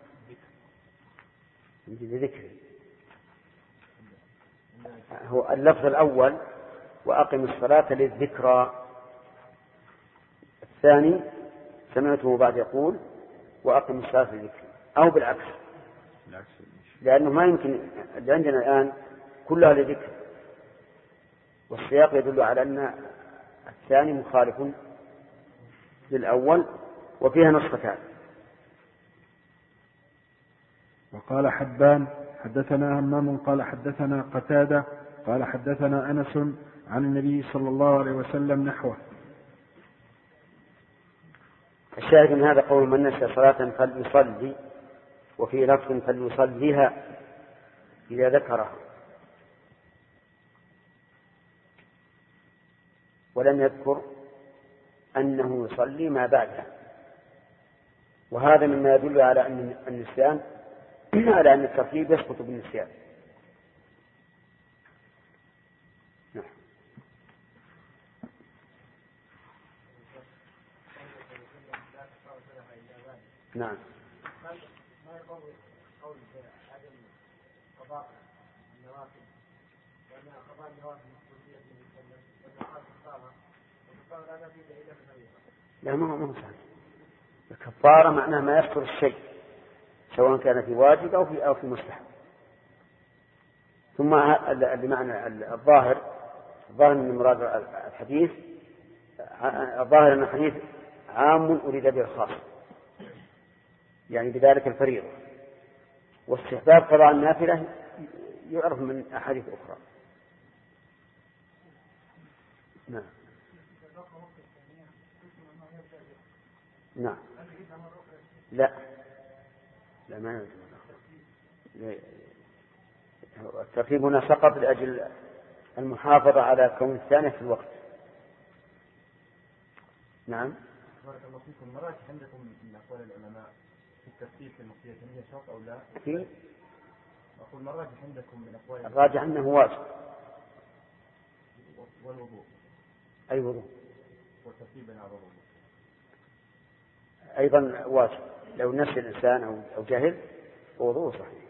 لذكري. هو اللفظ الأول وأقم الصلاة للذكرى، الثاني سمعته بعد يقول وأقم الصلاة للذكرى، أو بالعكس، لأنه ما يمكن اللي عندنا الآن كلها لذكر، والسياق يدل على أن الثاني مخالف للأول وفيها نسختان. وقال حبان: حدثنا همام قال حدثنا قتادة قال حدثنا أنس عن النبي صلى الله عليه وسلم نحوه. الشاهد من هذا قول: من نسي صلاة فليصلي، وفي لفظ فليصليها إذا ذكرها، ولم يذكر أنه يصلي ما بعدها، وهذا مما يدل على أن النسيان على أن الترتيب يسقط بالنسيان. نعم. نعم. ما يقول قول عدم قضاء النوافل، لأن قضاء النوافل مسؤولية النبي صلى الله عليه وسلم، وقال كفارة وكفارة لا نزيد إلا بنويها. لا، ما هو صحيح. الكفارة معناه ما يذكر الشيء سواء كان في واجب أو في أو في مستحب. ثم بمعنى الظاهر الظاهر من مراد الحديث، الظاهر أن الحديث عام أريد به الخاص، يعني بذلك الفريضة، واستحباب قضاء النافلة يعرف من أحاديث أخرى. نعم. نعم. لا لا ما يلزم. الترتيب هنا فقط لأجل المحافظة على كون الثاني في الوقت. نعم. بارك الله فيكم. مراجع عندكم من أقوال العلماء في الترتيب في المقصية هي شرط أو لا؟ في أقول مراجع عندكم من أقوال الراجع أنه واجب. والوضوء. أي وضوء. والترتيب بين الوضوء. أيضا واجب، لو نسي الإنسان أو أو جهل وضوء صحيح.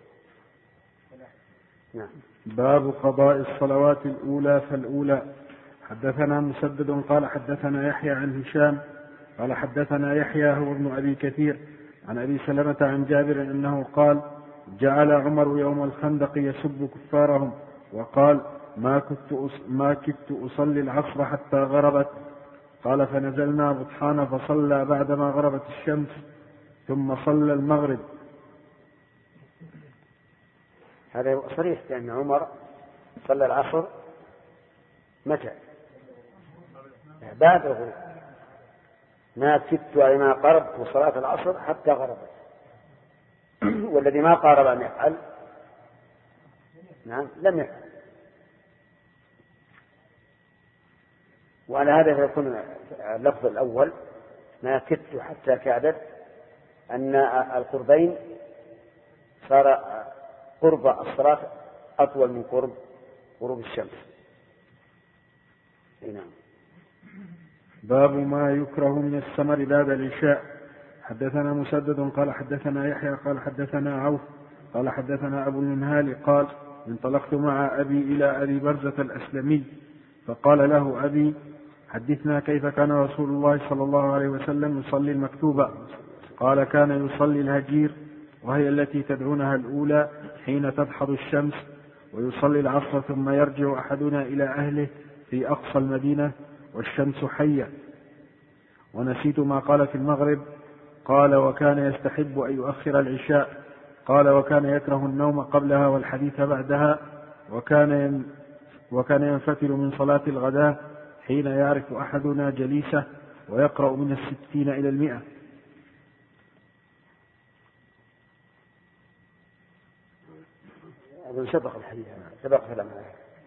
نعم. باب قضاء الصلوات الأولى فالأولى. حدثنا مسدد قال حدثنا يحيى عن هشام قال حدثنا يحيى هو ابن أبي كثير عن أبي سلمة عن جابر أنه قال: جعل عمر يوم الخندق يسب كفارهم وقال: ما كنت ما كدت أصلي العصر حتى غربت. قال: فنزلنا بطحان فصلى بعدما غربت الشمس ثم صلى المغرب. هذا صريح لأن عمر صلى العصر متى؟ بعد الغروب. ما كدت أي ما قربت صلاة العصر حتى غربت. والذي ما قارب أن يفعل نعم لم يفعل. وعلى هذا يكون اللفظ الأول ما كدت حتى كادت أن القربين صار قرب الصلاة أطول من قرب غروب الشمس. نعم. باب ما يكره من السمر بعد العشاء. حدثنا مسدد قال حدثنا يحيى قال حدثنا عوف قال حدثنا أبو المنهال قال: انطلقت مع أبي إلى أبي برزة الأسلمي فقال له أبي: حدثنا كيف كان رسول الله صلى الله عليه وسلم يصلي المكتوبة. قال: كان يصلي الهجير وهي التي تدعونها الأولى حين تدحض الشمس، ويصلي العصر ثم يرجع أحدنا إلى أهله في أقصى المدينة والشمس حية. ونسيت ما قال في المغرب. قال: وكان يستحب أن يؤخر العشاء. قال: وكان يكره النوم قبلها والحديث بعدها. وكان وكان ينفتل من صلاة الغداء حين يعرف أحدنا جليسه ويقرأ من الستين إلى المئة. سبق الحديث سبق في الأمر.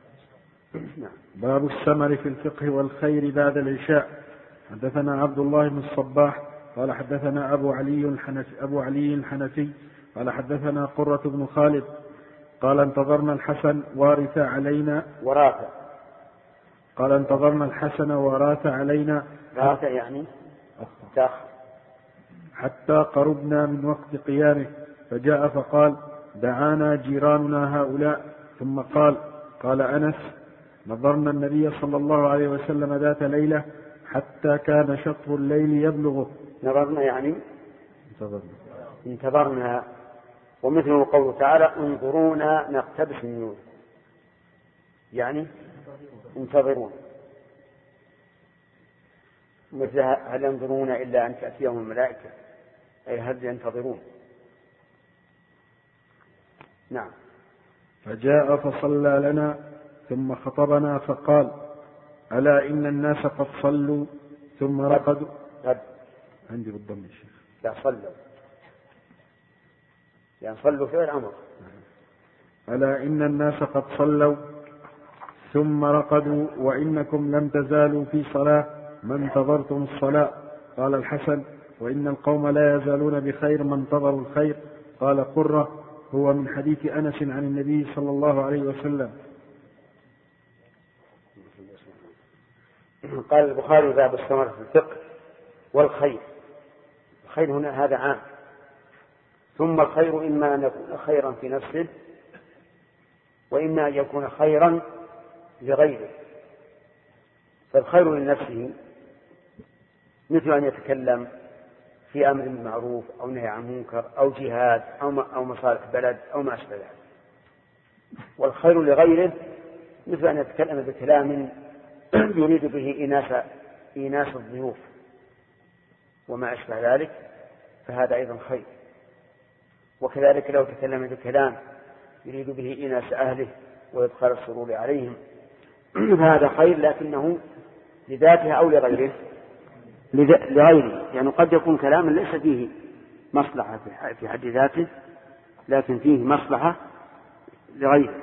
باب السمر في الفقه والخير بعد العشاء. حدثنا عبد الله بن الصباح قال حدثنا أبو علي الحنفي, أبو علي الحنفي قال حدثنا قرة بن خالد قال انتظرنا الحسن وارث علينا وراث قال انتظرنا الحسن وراث علينا راث يعني تأخر حتى قربنا من وقت قيامه، فجاء فقال دعانا جيراننا هؤلاء، ثم قال قال أنس نظرنا النبي صلى الله عليه وسلم ذات ليلة حتى كان شطر الليل يبلغه. نظرنا يعني انتظرنا انتظرنا، ومثل قوله تعالى انظرونا نقتبس من نور، يعني انتظرون، مثل هل ينظرون إلا أن تأتيهم الملائكة، أي هل ينتظرون. نعم. فجاء فصلى لنا ثم خطبنا فقال ألا إن الناس قد صلوا ثم رقدوا. قد عندي بالضم الشيخ. لا صلوا، يعني صلوا فعل أمر. ألا إن الناس قد صلوا ثم رقدوا وإنكم لم تزالوا في صلاة ما انتظرتم الصلاة. قال الحسن وإن القوم لا يزالون بخير ما انتظروا الخير. قال قرة هو من حديث أنس عن النبي صلى الله عليه وسلم. قال البخاري باب السمر في الفقه والخير. الخير هنا هذا عام، ثم الخير إما أن يكون خيرا في نفسه وإما أن يكون خيرا لغيره. فالخير لنفسه مثل أن يتكلم في أمر معروف أو نهي عن منكر أو جهاد أو مصالح بلد أو ما أشبه ذلك. والخير لغيره مثل أن يتكلم بكلام يريد به إيناس إيناس الضيوف وما أشبه ذلك، فهذا أيضا خير. وكذلك لو تكلم بكلام يريد به إيناس أهله وإدخال السرور عليهم فهذا خير، لكنه لذاته أو لغيره لغيره يعني قد يكون كلاما ليس فيه مصلحة في حد ذاته، لكن فيه مصلحة لغيره.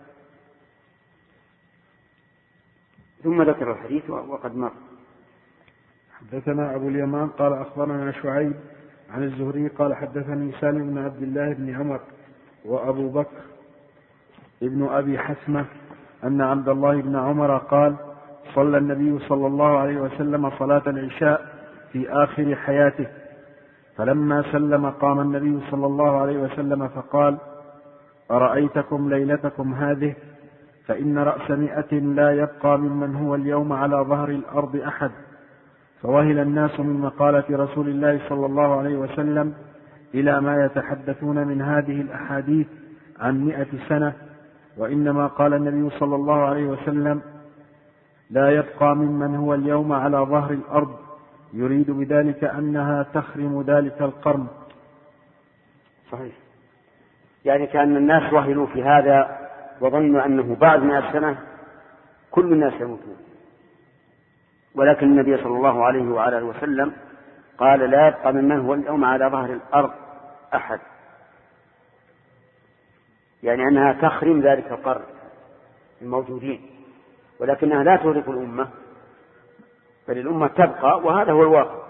ثم ذكر الحديث وقد مر. حدثنا أبو اليمان قال أخبرنا شعيب عن الزهري قال حدثني سالم بن عبد الله بن عمر وأبو بكر ابن أبي حسمة أن عبد الله بن عمر قال صلى النبي صلى الله عليه وسلم صلاة العشاء في آخر حياته، فلما سلم قام النبي صلى الله عليه وسلم فقال أرأيتكم ليلتكم هذه فإن رأس مئة لا يبقى ممن هو اليوم على ظهر الأرض أحد. فوهل الناس من مقالة رسول الله صلى الله عليه وسلم إلى ما يتحدثون من هذه الأحاديث عن مئة سنة، وإنما قال النبي صلى الله عليه وسلم لا يبقى ممن هو اليوم على ظهر الأرض، يريد بذلك أنها تخرم ذلك القرن. صحيح، يعني كأن الناس وهلوا في هذا وظنوا أنه بعد مئة سنة كل الناس يموتون، ولكن النبي صلى الله عليه وعلى اله وسلم قال لا يبقى ممن هو اليوم على ظهر الأرض أحد، يعني أنها تخرم ذلك القرن الموجودين، ولكنها لا تهلك الأمة بل الأمة تبقى، وهذا هو الواقع.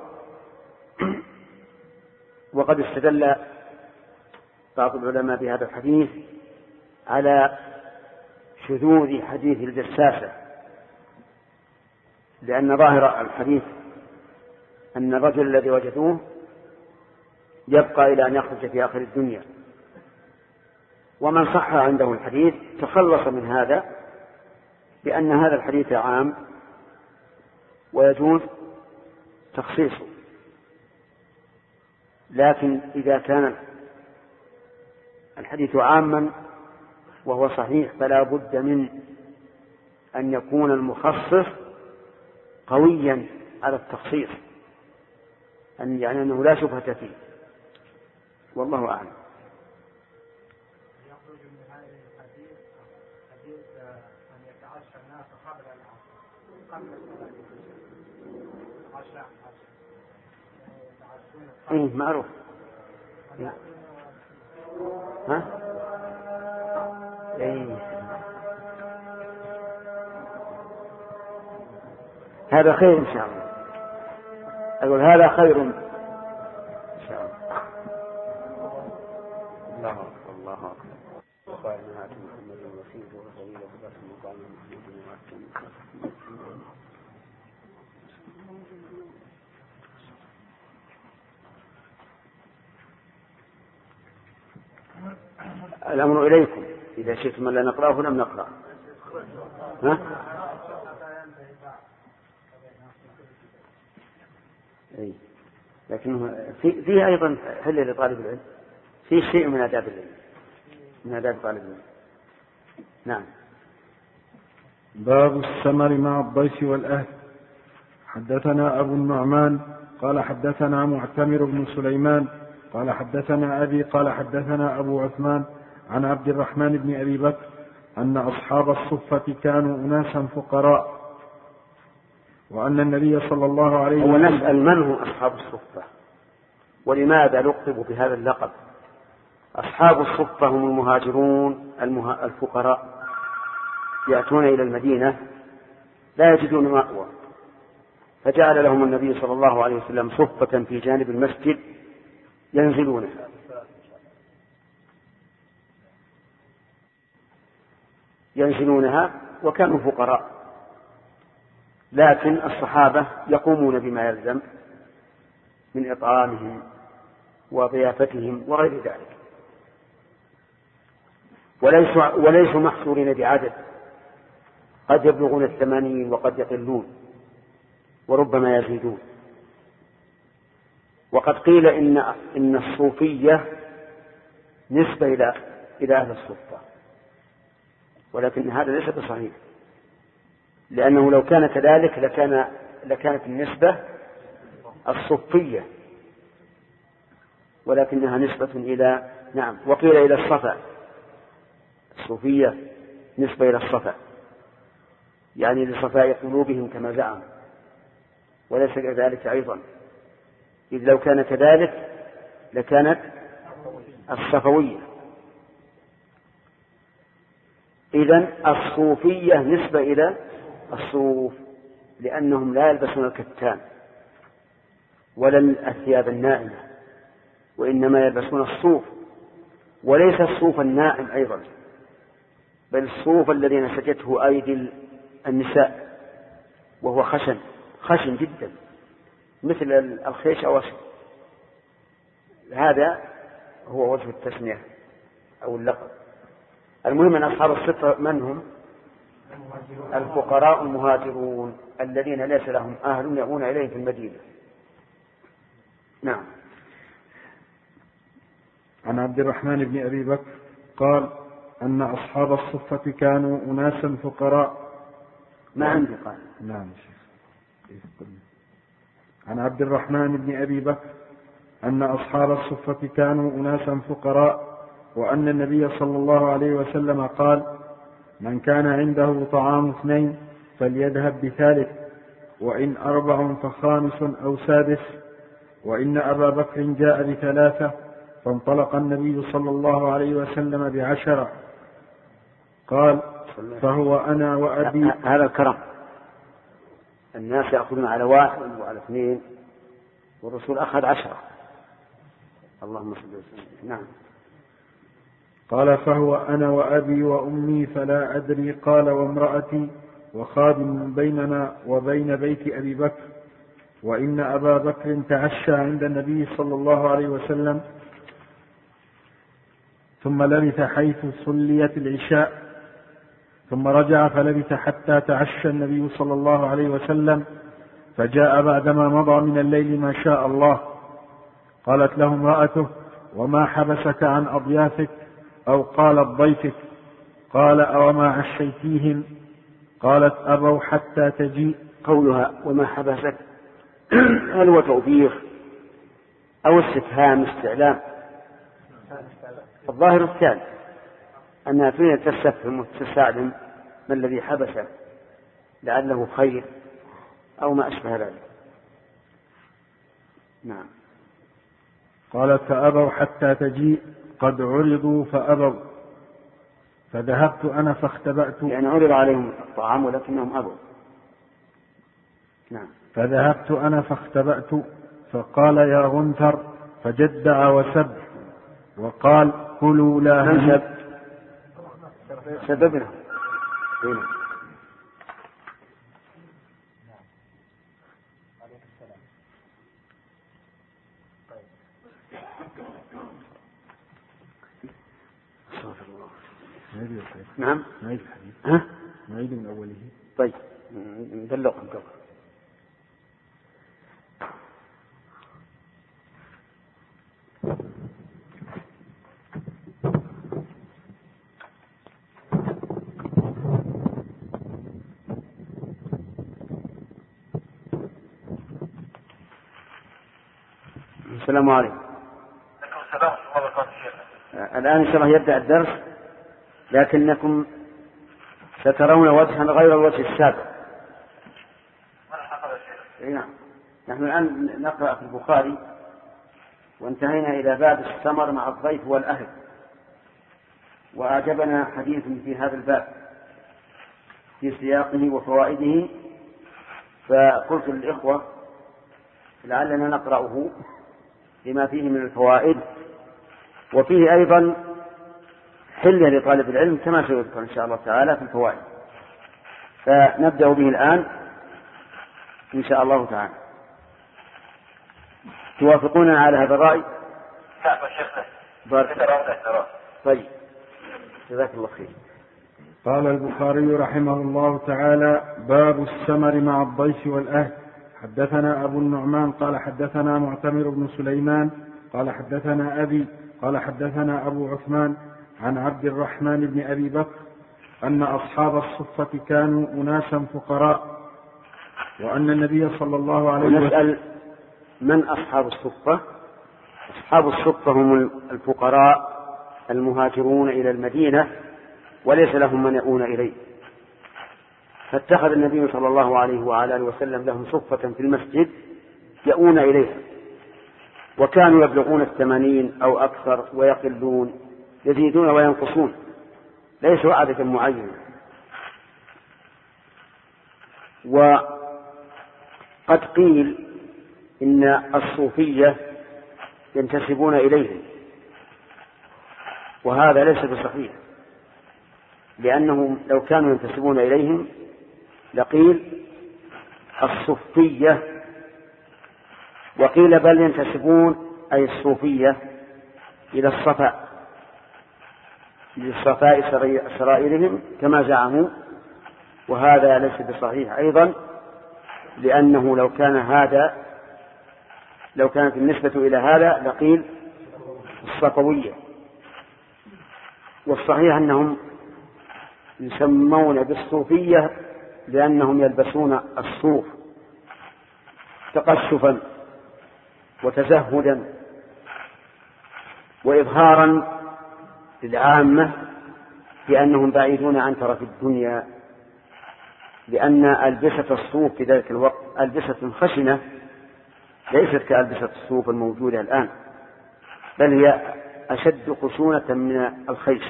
وقد استدل بعض العلماء بهذا الحديث على شذوذ حديث الجساسة، لأن ظاهر الحديث أن الرجل الذي وجدوه يبقى إلى أن يخرج في آخر الدنيا، ومن صح عنده الحديث تخلص من هذا بأن هذا الحديث عام ويجوز تخصيصه. لكن إذا كان الحديث عاما وهو صحيح فلا بد من أن يكون المخصص قويا على التخصيص، أن يعني أنه لا شبهة فيه، والله أعلم. يخرج من هذه الحديث حديث أن يتعشى الناس قبل العصر قبل صلاة العشاء إيه معروف. ها؟ إيه. هذا خير إن شاء الله. أقول هذا خير إن شاء الله. الله أكبر الله أكبر. وقال نهاية محمد الوسيط وفضيلة باسم مقام محمود وعسكم. الأمر إليكم إذا شئتم أن لا نقرأه لم نقرأ. ها؟ أي. لكن في فيه أيضا حل لطالب العلم، في شيء من آداب العلم، من آداب طالب العلم. نعم. باب السمر مع الضيف والأهل. حدثنا أبو النعمان قال حدثنا معتمر بن سليمان قال حدثنا أبي قال حدثنا أبو عثمان عن عبد الرحمن بن أبي بكر أن أصحاب الصفة كانوا أناسا فقراء، وأن النبي صلى الله عليه وسلم. ونسأل من هم أصحاب الصفة ولماذا لقبوا بهذا اللقب؟ أصحاب الصفة هم المهاجرون المها... الفقراء، يأتون إلى المدينة لا يجدون مأوى، فجعل لهم النبي صلى الله عليه وسلم صفة في جانب المسجد ينزلونها. ينزلونها وكانوا فقراء، لكن الصحابة يقومون بما يلزم من إطعامهم وضيافتهم وغير ذلك، وليسوا, وليسوا محصورين بعدد، قد يبلغون الثمانين وقد يقلون وربما يزيدون. وقد قيل إن, إن الصوفية نسبة إلى إلى أهل الصفة، ولكن هذا ليس بصحيح، لأنه لو كان كذلك لكان لكانت النسبة الصفية، ولكنها نسبة إلى نعم وقيل إلى الصفا. الصوفية نسبة إلى الصفا، يعني لصفاء قلوبهم كما زعم، وليس كذلك أيضا، إذ لو كان كذلك لكانت الصفوية. إذن الصوفية نسبة إلى الصوف، لأنهم لا يلبسون الكتان ولا الثياب الناعمة، وإنما يلبسون الصوف، وليس الصوف الناعم أيضا، بل الصوف الذي نسجته أيدي النساء، وهو خشن خشن جدا مثل الخيش أو الشعر. هذا هو وجه التسمية أو اللقب. المهم أن أصحاب الصفة من هم؟ الفقراء المهاجرون الذين ليس لهم أهل يأوون إليه في المدينة. نعم. عن عبد الرحمن بن أبي بكر قال أن أصحاب الصفة كانوا أناسا فقراء. ما عندي قال. نعم شيخ. عن عبد الرحمن بن أبي بكر أن أصحاب الصفة كانوا أناسا فقراء، وأن النبي صلى الله عليه وسلم قال: من كان عنده طعام اثنين فليذهب بثالث، وإن أربع فخامس أو سادس، وإن أبا بكر جاء بثلاثة فانطلق النبي صلى الله عليه وسلم بعشرة. قال: فهو أنا وأبي. هذا الكرم، الناس يأخذون على واحد وعلى اثنين، والرسول أخذ عشرة. اللهم صل وسلم. نعم. قال: فهو أنا وأبي وأمي فلا أدري، قال: وامرأتي وخادم بيننا وبين بيت أبي بكر. وإن أبا بكر تعشى عند النبي صلى الله عليه وسلم ثم لبث حيث صليت العشاء، ثم رجع فلبث حتى تعشى النبي صلى الله عليه وسلم، فجاء بعدما مضى من الليل ما شاء الله. قالت له امرأته: وما حبسك عن أضيافك؟ أو قالت ضيفك؟ قال: أوما عشيتيهم؟ قالت: أبوا حتى تجيء. قولها وما حبسك هل هو توبيخ أو استفهام استعلام؟ الظاهر الثاني، أنها فيها تستفهم وتستعلم ما الذي حبسه، لعله خير أو ما أشبه ذلك. نعم. قال فأبوا حتى تجيء قد عرضوا فأبوا فذهبت أنا فاختبأت يعني عرض عليهم الطعام ولكنهم أبوا. نعم. فذهبت أنا فاختبأت فقال يا غنثر فجدع وسب وقال كلوا لا من سب سببنا هنا. نعم. نعيد الحديث. ها؟ نعيد من أوله. طيب ندلقهم قبل. السلام عليكم. السلام ورحمة الله. الآن إن شاء الله يبدأ الدرس، لكنكم سترون وجها غير الوجه السابق. نعم. نحن الآن نقرأ في البخاري وانتهينا إلى باب السمر مع الضيف والأهل، وأعجبنا حديث في هذا الباب في سياقه وفوائده، فقلت للإخوة لعلنا نقرأه لما فيه من الفوائد، وفيه أيضا حلة لطالب العلم كما سيذكر إن شاء الله تعالى في الفوائد، فنبدأ به الآن إن شاء الله تعالى. توافقوننا على هذا الرأي؟ نعم شيخنا. بارك الله. طيب جزاك الله خير. قال البخاري رحمه الله تعالى باب السمر مع الضيف والأهل. حدثنا أبو النعمان قال حدثنا معتمر بن سليمان قال حدثنا أبي قال حدثنا أبو عثمان عن عبد الرحمن بن أبي بكر أن أصحاب الصفة كانوا أناسا فقراء، وأن النبي صلى الله عليه وسلم. ونسأل من أصحاب الصفة؟ أصحاب الصفة هم الفقراء المهاجرون إلى المدينة وليس لهم من يؤون إليه، فاتخذ النبي صلى الله عليه وعلى آله وسلم لهم صفة في المسجد يؤون إليها، وكانوا يبلغون الثمانين أو أكثر ويقلون، يزيدون وينقصون، ليسوا عددا معينا. وقد قيل إن الصوفية ينتسبون إليهم، وهذا ليس بصحيح، لأنهم لو كانوا ينتسبون إليهم لقيل الصوفية، وقيل بل ينتسبون أي الصوفية إلى الصفاء، للصفاء سرائرهم كما زعموا، وهذا ليس بصحيح أيضا، لأنه لو كان هذا لو كانت النسبة إلى هذا لقيل الصفوية، والصحيح أنهم يسمون بالصوفية لأنهم يلبسون الصوف تقشفا وتزهدا وإظهارا للعامة بأنهم بعيدون عن ترف الدنيا، لأن ألبسة الصوف في ذلك الوقت ألبسة خشنة ليست كألبسة الصوف الموجودة الآن، بل هي أشد خشونة من الخيش.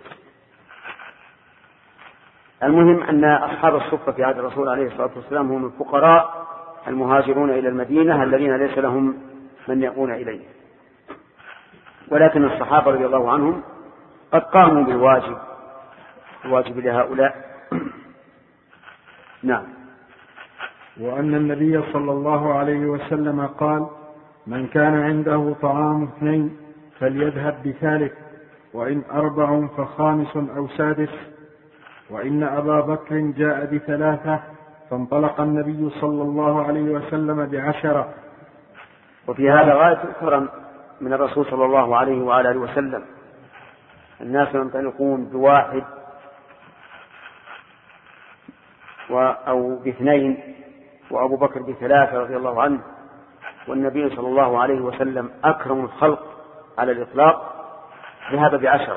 المهم أن أصحاب الصفة في عهد الرسول عليه الصلاة والسلام هم الفقراء المهاجرون إلى المدينة الذين ليس لهم من يؤون إليه، ولكن الصحابة رضي الله عنهم قد قاموا بالواجب الواجب لهؤلاء. نعم. وأن النبي صلى الله عليه وسلم قال من كان عنده طعام اثنين فليذهب بثالث، وإن أربع فخامس أو سادس، وإن أبا بكر جاء بثلاثة فانطلق النبي صلى الله عليه وسلم بعشرة. وفي هذا غاية الكرم من الرسول صلى الله عليه وعلى آله وسلم، الناس ينطلقون بواحد أو باثنين وأبو بكر بثلاثة رضي الله عنه، والنبي صلى الله عليه وسلم أكرم الخلق على الإطلاق ذهب بعشرة.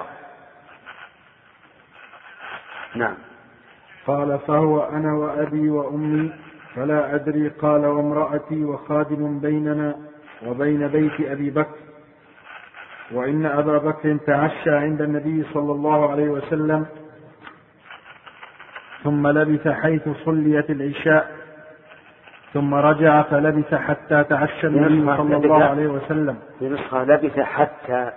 نعم. قال فهو أنا وأبي وأمي فلا أدري، قال وامرأتي وخادم بيننا وبين بيت أبي بكر، وإن أبا بكر تعشى عند النبي صلى الله عليه وسلم ثم لبث حيث صليت العشاء ثم رجع فلبث حتى تعشى النبي صلى الله عليه وسلم. في نسخة لبث حتى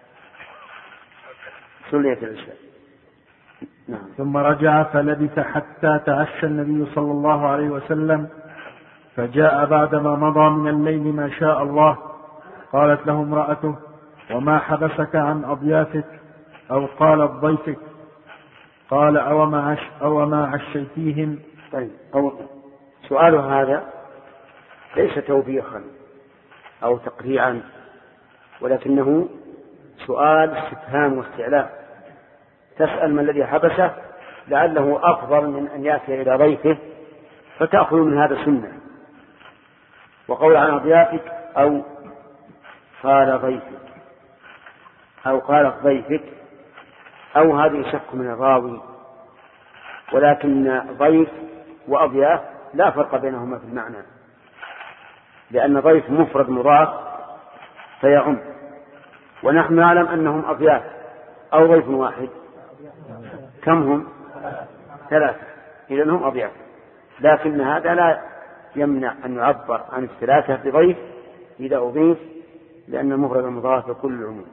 صليت العشاء. نعم. ثم رجع فلبث حتى تعشى النبي صلى الله عليه وسلم، فجاء بعدما مضى من الليل ما شاء الله. قالت له امرأته: وما حبسك عن أضيافك؟ أو قالت ضيفك؟ قال: أو ما, عش أو ما عشيتيهم؟ طيب، أو سؤال هذا ليس توبيخا أو تقريعا، ولكنه سؤال استفهام واستعلاء. تسأل ما الذي حبسه، لعله أفضل من أن يأتي إلى ضيفه فتأخذ من هذا سنة. وقول عن أضيافك أو قال ضيفك أو قالت ضيفك، أو هذه شك من الراوي، ولكن ضيف وأضياف لا فرق بينهما في المعنى، لأن ضيف مفرد مضاف فيعم، ونحن نعلم أنهم أضياف أو ضيف واحد. كم هم؟ ثلاثة، إذن هم أضياف، لكن هذا لا يمنع أن يعبر عن الثلاثة بضيف إذا أضيف، لأن المفرد المضاف كل العموم.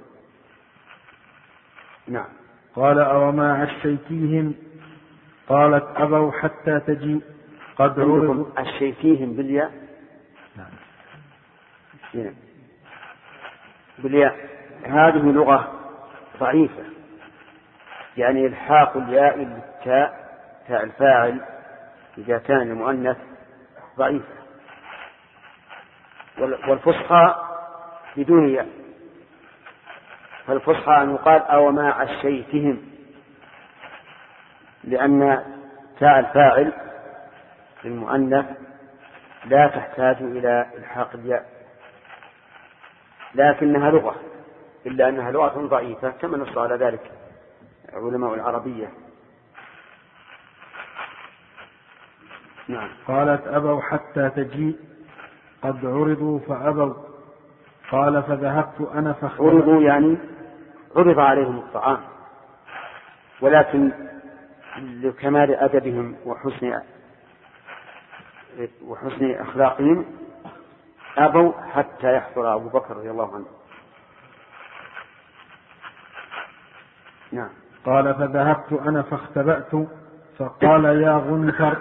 نعم. قال: أو ما عشيتيهم؟ قالت: أبوا حتى تجيء قد عرضوا. عشيتيهم بالياء؟ نعم بالياء. هذه لغة ضعيفة، يعني الحاق الياء بالتاء، تاء الفاعل إذا كان المؤنث ضعيفة، والفصحى بدون ياء. فالفصحى أن يقال: أو ما عشيتهم، لأن تاء الفاعل المؤنث لا تحتاج إلى الحاق الياء، لكنها لغة، إلا أنها لغة ضعيفة كما نص على ذلك علماء العربية. نعم. قالت: أبوا حتى تجيء قد عرضوا فأبوا. قال: فذهبت أنا فاختبأت. عرضوا يعني عرض عليهم الطعام، ولكن لكمال أدبهم وحسن وحسن أخلاقهم أبوا حتى يحضر أبو بكر رضي الله عنه. نعم. قال: فذهبت أنا فاختبأت فقال يا غنثر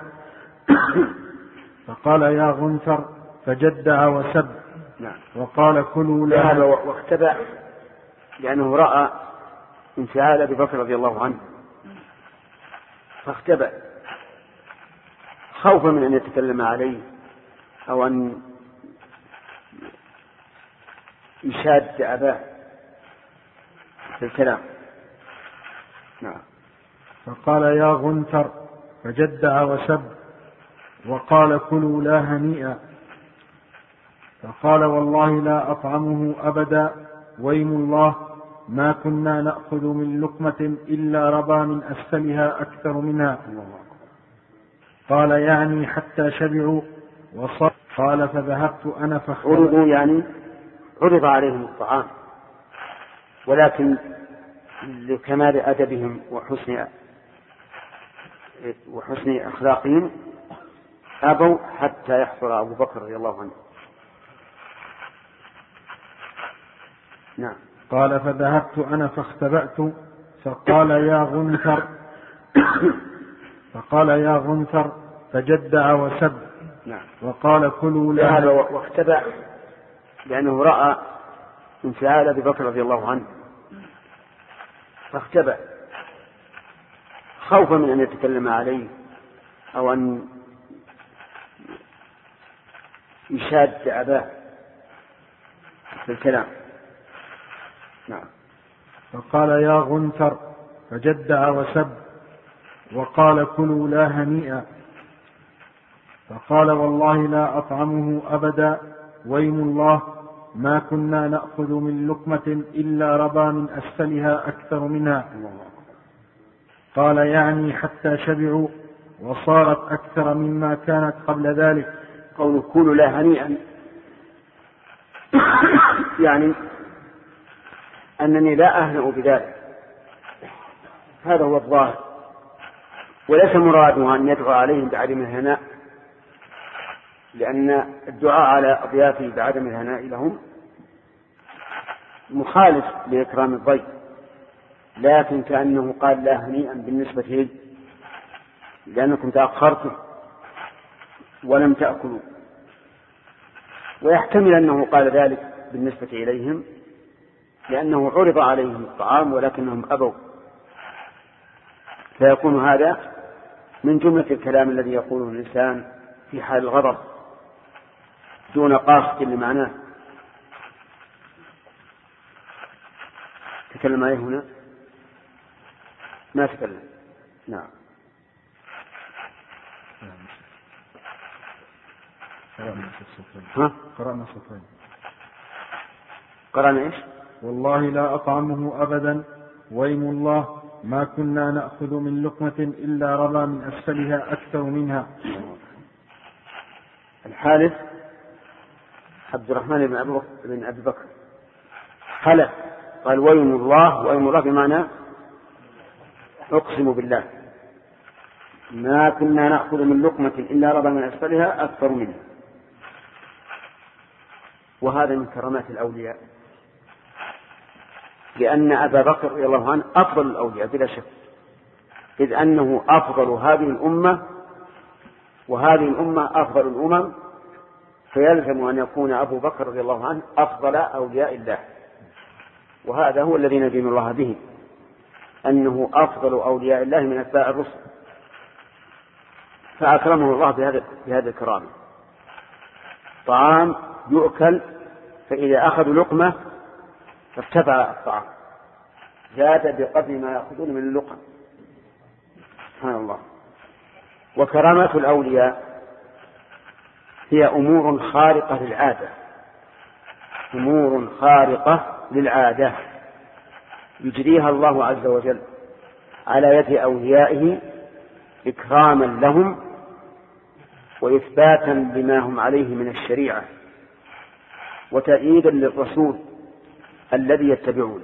فقال يا غنثر فجدع وسب. نعم. وقال: كلوا لها. واختبأ لأنه رأى انفعال أبي بكر رضي الله عنه فاختبأ خوفا من أن يتكلم عليه أو أن يشاد أباه في الكلام. نعم. فقال يا غنثر فجدع وسب. وقال: كلوا لا هنيئا. فقال: والله لا أطعمه أبدا، ويم الله ما كنا نأخذ من لقمة إلا ربى من أسفلها أكثر منها. قال: يعني حتى شبعوا وصار. قال: فذهبت أنا فاختبأت. عرضوا يعني عرض عليهم الطعام، ولكن لكمال أدبهم وحسن وحسن أخلاقهم أبوا حتى يحضر أبو بكر رضي الله عنه. نعم. قال: فذهبت أنا فاختبأت فقال يا غنثر فقال يا غنثر فجدع وسب. نعم. وقال: كلوا لها. واختبأ لأنه رأى انفعال أبي بكر رضي الله عنه فاختبأ خوفا من أن يتكلم عليه أو أن يشاد أباه في الكلام. نعم. فقال يا غنثر فجدع وسب. وقال: كلوا لا هنيئا. فقال: والله لا أطعمه أبدا، ويم الله ما كنا نأخذ من لقمة إلا ربى من أسفلها أكثر منها. قال: يعني حتى شبعوا وصارت أكثر مما كانت قبل ذلك. قول كلوا لا هنيئا يعني أنني لا أهنأ بذلك، هذا هو الظاهر، وليس مراده أن يدعو عليهم بعدم الهناء، لأن الدعاء على أضيافه بعدم الهناء لهم مخالف لإكرام الضيف، لكن كأنه قال لا هنيئا بالنسبة لي لأنكم تأخرتم ولم تأكلوا، ويحتمل أنه قال ذلك بالنسبة إليهم لأنه عرض عليهم الطعام ولكنهم أبوا، فيكون هذا من جملة الكلام الذي يقوله الإنسان في حال الغضب دون قاصد لمعناه. تكلم عليه هنا؟ ما تكلم. نعم. ها؟ قرأنا صفين. قرأنا إيش؟ والله لا أطعمه أبدا، ويم الله ما كنا نأخذ من لقمة إلا ربى من أسفلها أكثر منها. الحارث عبد الرحمن بن أبي بكر حلف قال ويم الله، ويم الله بمعنى أقسم بالله ما كنا نأخذ من لقمة إلا ربى من أسفلها أكثر منها. وهذا من كرامات الأولياء، لأن أبا بكر رضي الله عنه أفضل الأولياء بلا شك، إذ أنه أفضل هذه الأمة، وهذه الأمة أفضل الأمم، فيلزم أن يكون أبو بكر رضي الله عنه أفضل أولياء الله، وهذا هو الذي ندين الله به، أنه أفضل أولياء الله من أتباع الرسل، فأكرمه الله بهذا بهذه الكرامة. طعام يؤكل، فإذا أخذوا لقمة فارتفع الطعام، زاد بقدر ما يأخذون من اللقم. سبحان الله. وكرامات الأولياء هي أمور خارقة للعادة، أمور خارقة للعادة يجريها الله عز وجل على يد أوليائه إكراما لهم وإثباتا لما هم عليه من الشريعة وتأييدا للرسول الذي يتبعونه،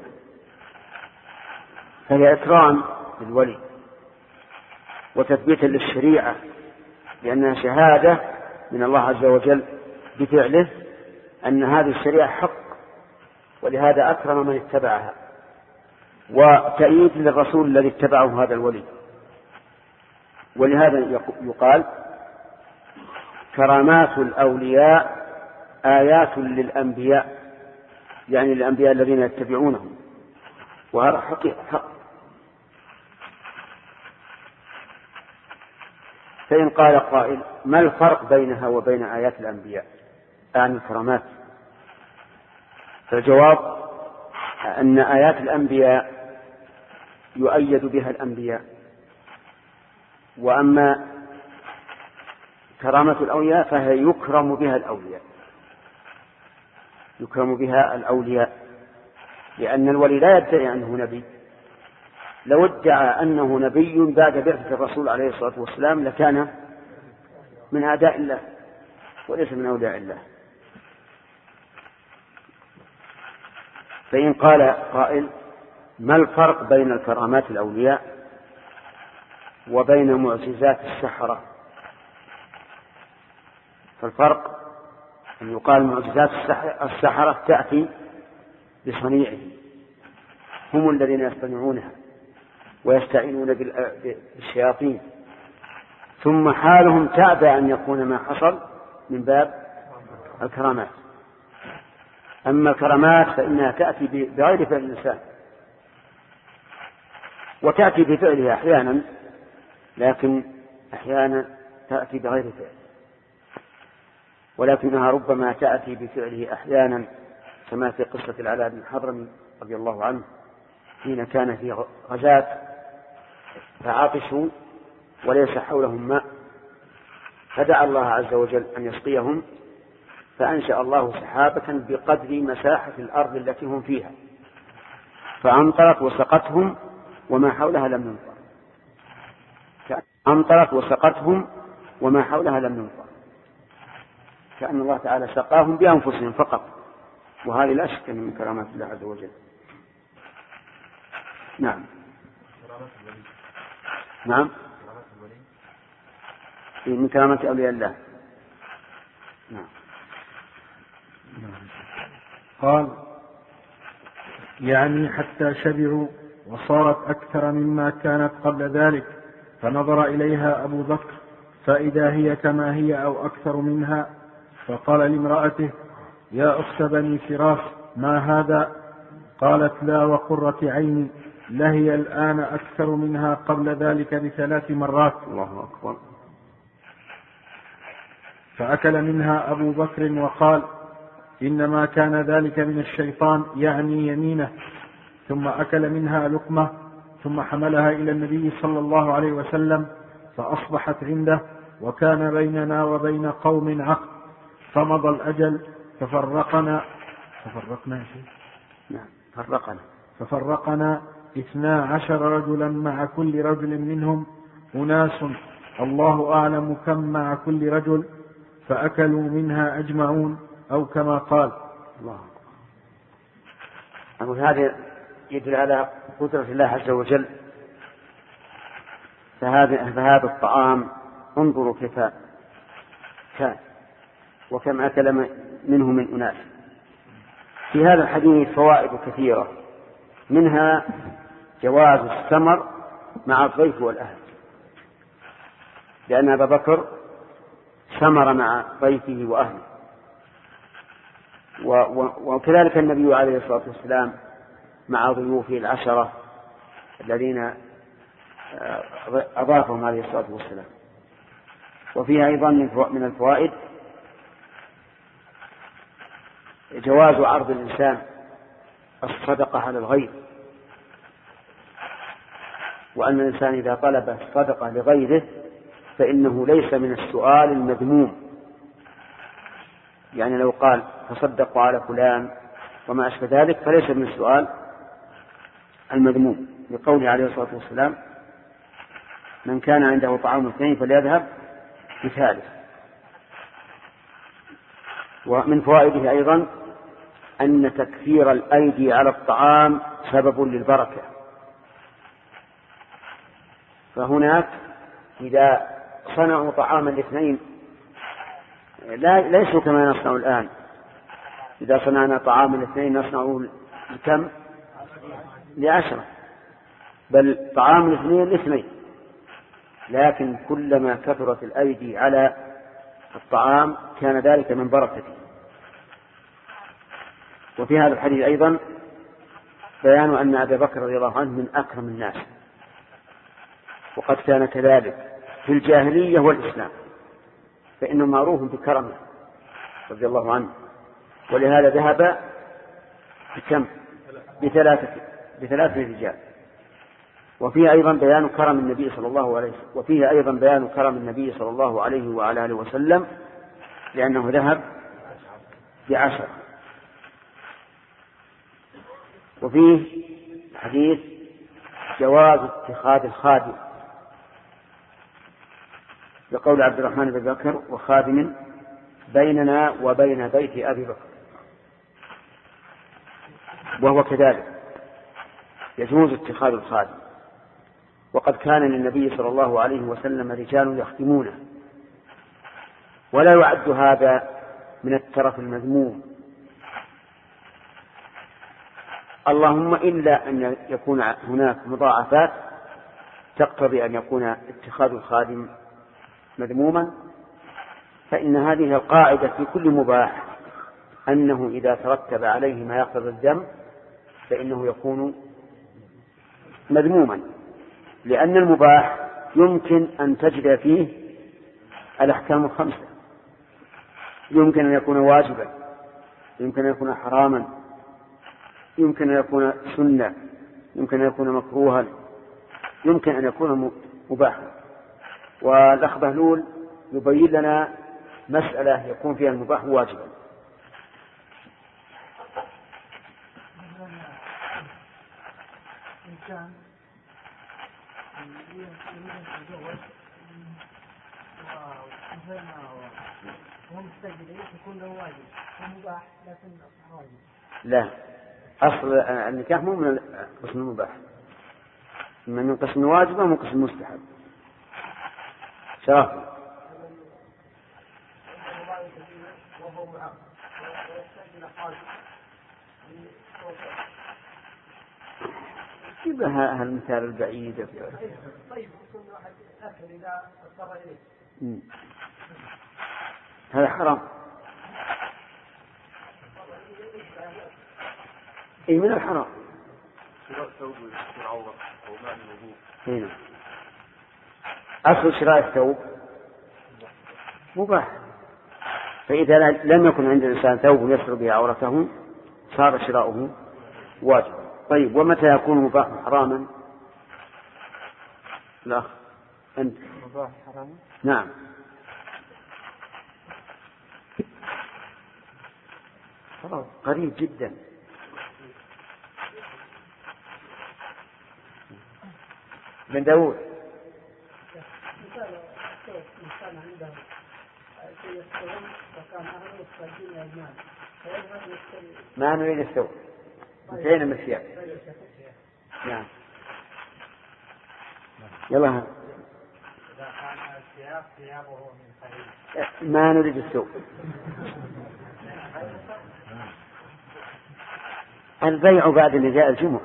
فهي إكرام للولي وتثبيتا للشريعة، لأنها شهادة من الله عز وجل بفعله أن هذه الشريعة حق، ولهذا أكرم من اتبعها، وتأييد للرسول الذي اتبعه هذا الولي. ولهذا يقال كرامات الأولياء آيات للأنبياء، يعني الأنبياء الذين يتبعونهم، وهذا حقيقة حق. فإن قال قائل ما الفرق بينها وبين آيات الأنبياء عن الكرامات؟ فالجواب أن آيات الأنبياء يؤيد بها الأنبياء، وأما كرامة الأولياء فهي يكرم بها الأولياء، يكرم بها الأولياء، لأن الولي لا يدعي أنه نبي، لو ادعى أنه نبي بعد بعثة الرسول عليه الصلاة والسلام لكان من أعداء الله وليس من أولياء الله. فإن قال قائل ما الفرق بين الكرامات الأولياء وبين معجزات السحرة؟ فالفرق أن يقال معجزات السحرة تأتي بصنيعه، هم الذين يصطنعونها ويستعينون بالشياطين، ثم حالهم تأبى أن يكون ما حصل من باب الكرامات. أما الكرامات فإنها تأتي بغير فعل الإنسان، وتأتي بفعلها أحيانا، لكن أحيانا تأتي بغير فعل، ولكنها ربما تأتي بفعله أحيانا، كما في قصة العلاء بن حضرمي رضي الله عنه حين كان في غزاة فعطشوا وليس حولهم ماء، فدعا الله عز وجل أن يسقيهم، فأنشأ الله سحابة بقدر مساحة الأرض التي هم فيها، فأمطرت وسقتهم وما حولها لم يمطر، أمطرت وسقتهم وما حولها لم يمطر، كأن الله تعالى سقاهم بأنفسهم فقط وهذه لا شك من كرامات الله عز وجل. نعم. نعم من كرامات أولياء الله. نعم. قال يعني حتى شبعوا وصارت أكثر مما كانت قبل ذلك، فنظر إليها أبو بكر فإذا هي كما هي أو أكثر منها، فقال لامرأته يا أخت بني فراس ما هذا؟ قالت لا وقرة عيني، لهي الآن أكثر منها قبل ذلك بثلاث مرات. الله أكبر. فأكل منها أبو بكر وقال إنما كان ذلك من الشيطان، يعني يمينه. ثم أكل منها لقمة ثم حملها إلى النبي صلى الله عليه وسلم فأصبحت عنده، وكان بيننا وبين قوم عقد، فمضى الأجل ففرقنا ففرقنا نعم فرقنا ففرقنا اثنا عشر رجلا مع كل رجل منهم أناس الله أعلم كم مع كل رجل، فأكلوا منها أجمعون أو كما قال. الله أقول هذا يدل على قدرة الله عز وجل. فهذا, فهذا الطعام انظروا كيف كان وكم أكل منه من أناس. في هذا الحديث فوائد كثيرة، منها جواز السمر مع الضيف والأهل، لأن أبا بكر سمر مع ضيفه وأهله، وكذلك النبي عليه الصلاة والسلام مع ضيوفه العشرة الذين أضافهم عليه الصلاة والسلام. وفيها أيضا من الفوائد جواز عرض الإنسان الصدقة على الغير، وأن الإنسان إذا طلب الصدقة لغيره فإنه ليس من السؤال المذموم. يعني لو قال تصدقوا على فلان وما أشبه ذلك فليس من السؤال المذموم، لقوله عليه الصلاة والسلام من كان عنده طعام اثنين فليذهب بثالث. ومن فوائده أيضا أن تكثير الأيدي على الطعام سبب للبركة. فهناك إذا صنعوا طعاما الاثنين لا ليسوا كما نصنع الآن. إذا صنعنا طعاما الاثنين نصنعه لكم؟ لعشرة، بل طعام الاثنين لاثنين، لكن كلما كثرت الأيدي على الطعام كان ذلك من بركته. وفي هذا الحديث أيضا بيان أن أبا بكر رضي الله عنه من أكرم الناس، وقد كان كذلك في الجاهلية والإسلام، فإنه معروف بكرمه رضي الله عنه، ولهذا ذهب بكم؟ بثلاثة بثلاثة رجال. وفيه أيضا بيان كرم النبي صلى الله عليه وسلم وفيه أيضا بيان كرم النبي صلى الله عليه وعلى آله وسلم، لأنه ذهب بعشرة. وفيه حديث جواز اتخاذ الخادم، لقول عبد الرحمن بن بكر وخادم بيننا وبين بيت أبي بكر، وهو كذلك يجوز اتخاذ الخادم. وقد كان للنبي صلى الله عليه وسلم رجال يخدمونه، ولا يعد هذا من الترف المذموم، اللهم إلا أن يكون هناك مضاعفات تقتضي أن يكون اتخاذ الخادم مذموما، فإن هذه القاعدة في كل مباح أنه إذا ترتب عليه ما يقتضي الذم فإنه يكون مذموما، لأن المباح يمكن أن تجد فيه الأحكام الخمسة، يمكن أن يكون واجبا، يمكن أن يكون حراما، يمكن أن يكون سنة، يمكن أن يكون مكروها، يمكن أن يكون مباحا. والأخ بهلول يبين لنا مسألة يكون فيها المباح واجبا. كان يريد أن يتزوج وانتهينا ومستجد يكون له واجب ومباح لكن واجب. لا، أصل النكاح مو من قسم المباح، من قسم الواجب ومن قسم المستحب. شرف وهو معه ويحتاج إلى حاجة. جيب لها هالمثال البعيد. طيب يكون واحد أكل إذا اضطر إليه. هذا حرام. اي من الحرام. شراء ثوب يستر عورة أو معنى الوضوء. هنا أصل شراء الثوب مباح، فإذا لم يكن عند الإنسان ثوب يستر به عورته صار شراؤه واجب. طيب ومتى يكون مباح حراما؟ لا أنت مباح حراما؟ نعم. قريب جدا. بن داود مثال إنسان عنده شيء يستلم وكان أهله يستلمون أجمال فيذهب يستلم. ما نريد الثوب انتهينا من الثياب. نعم يلا. إذا كان الثياب ثيابه من خير. ما نريد الثوب. البيع بعد نداء الجمعة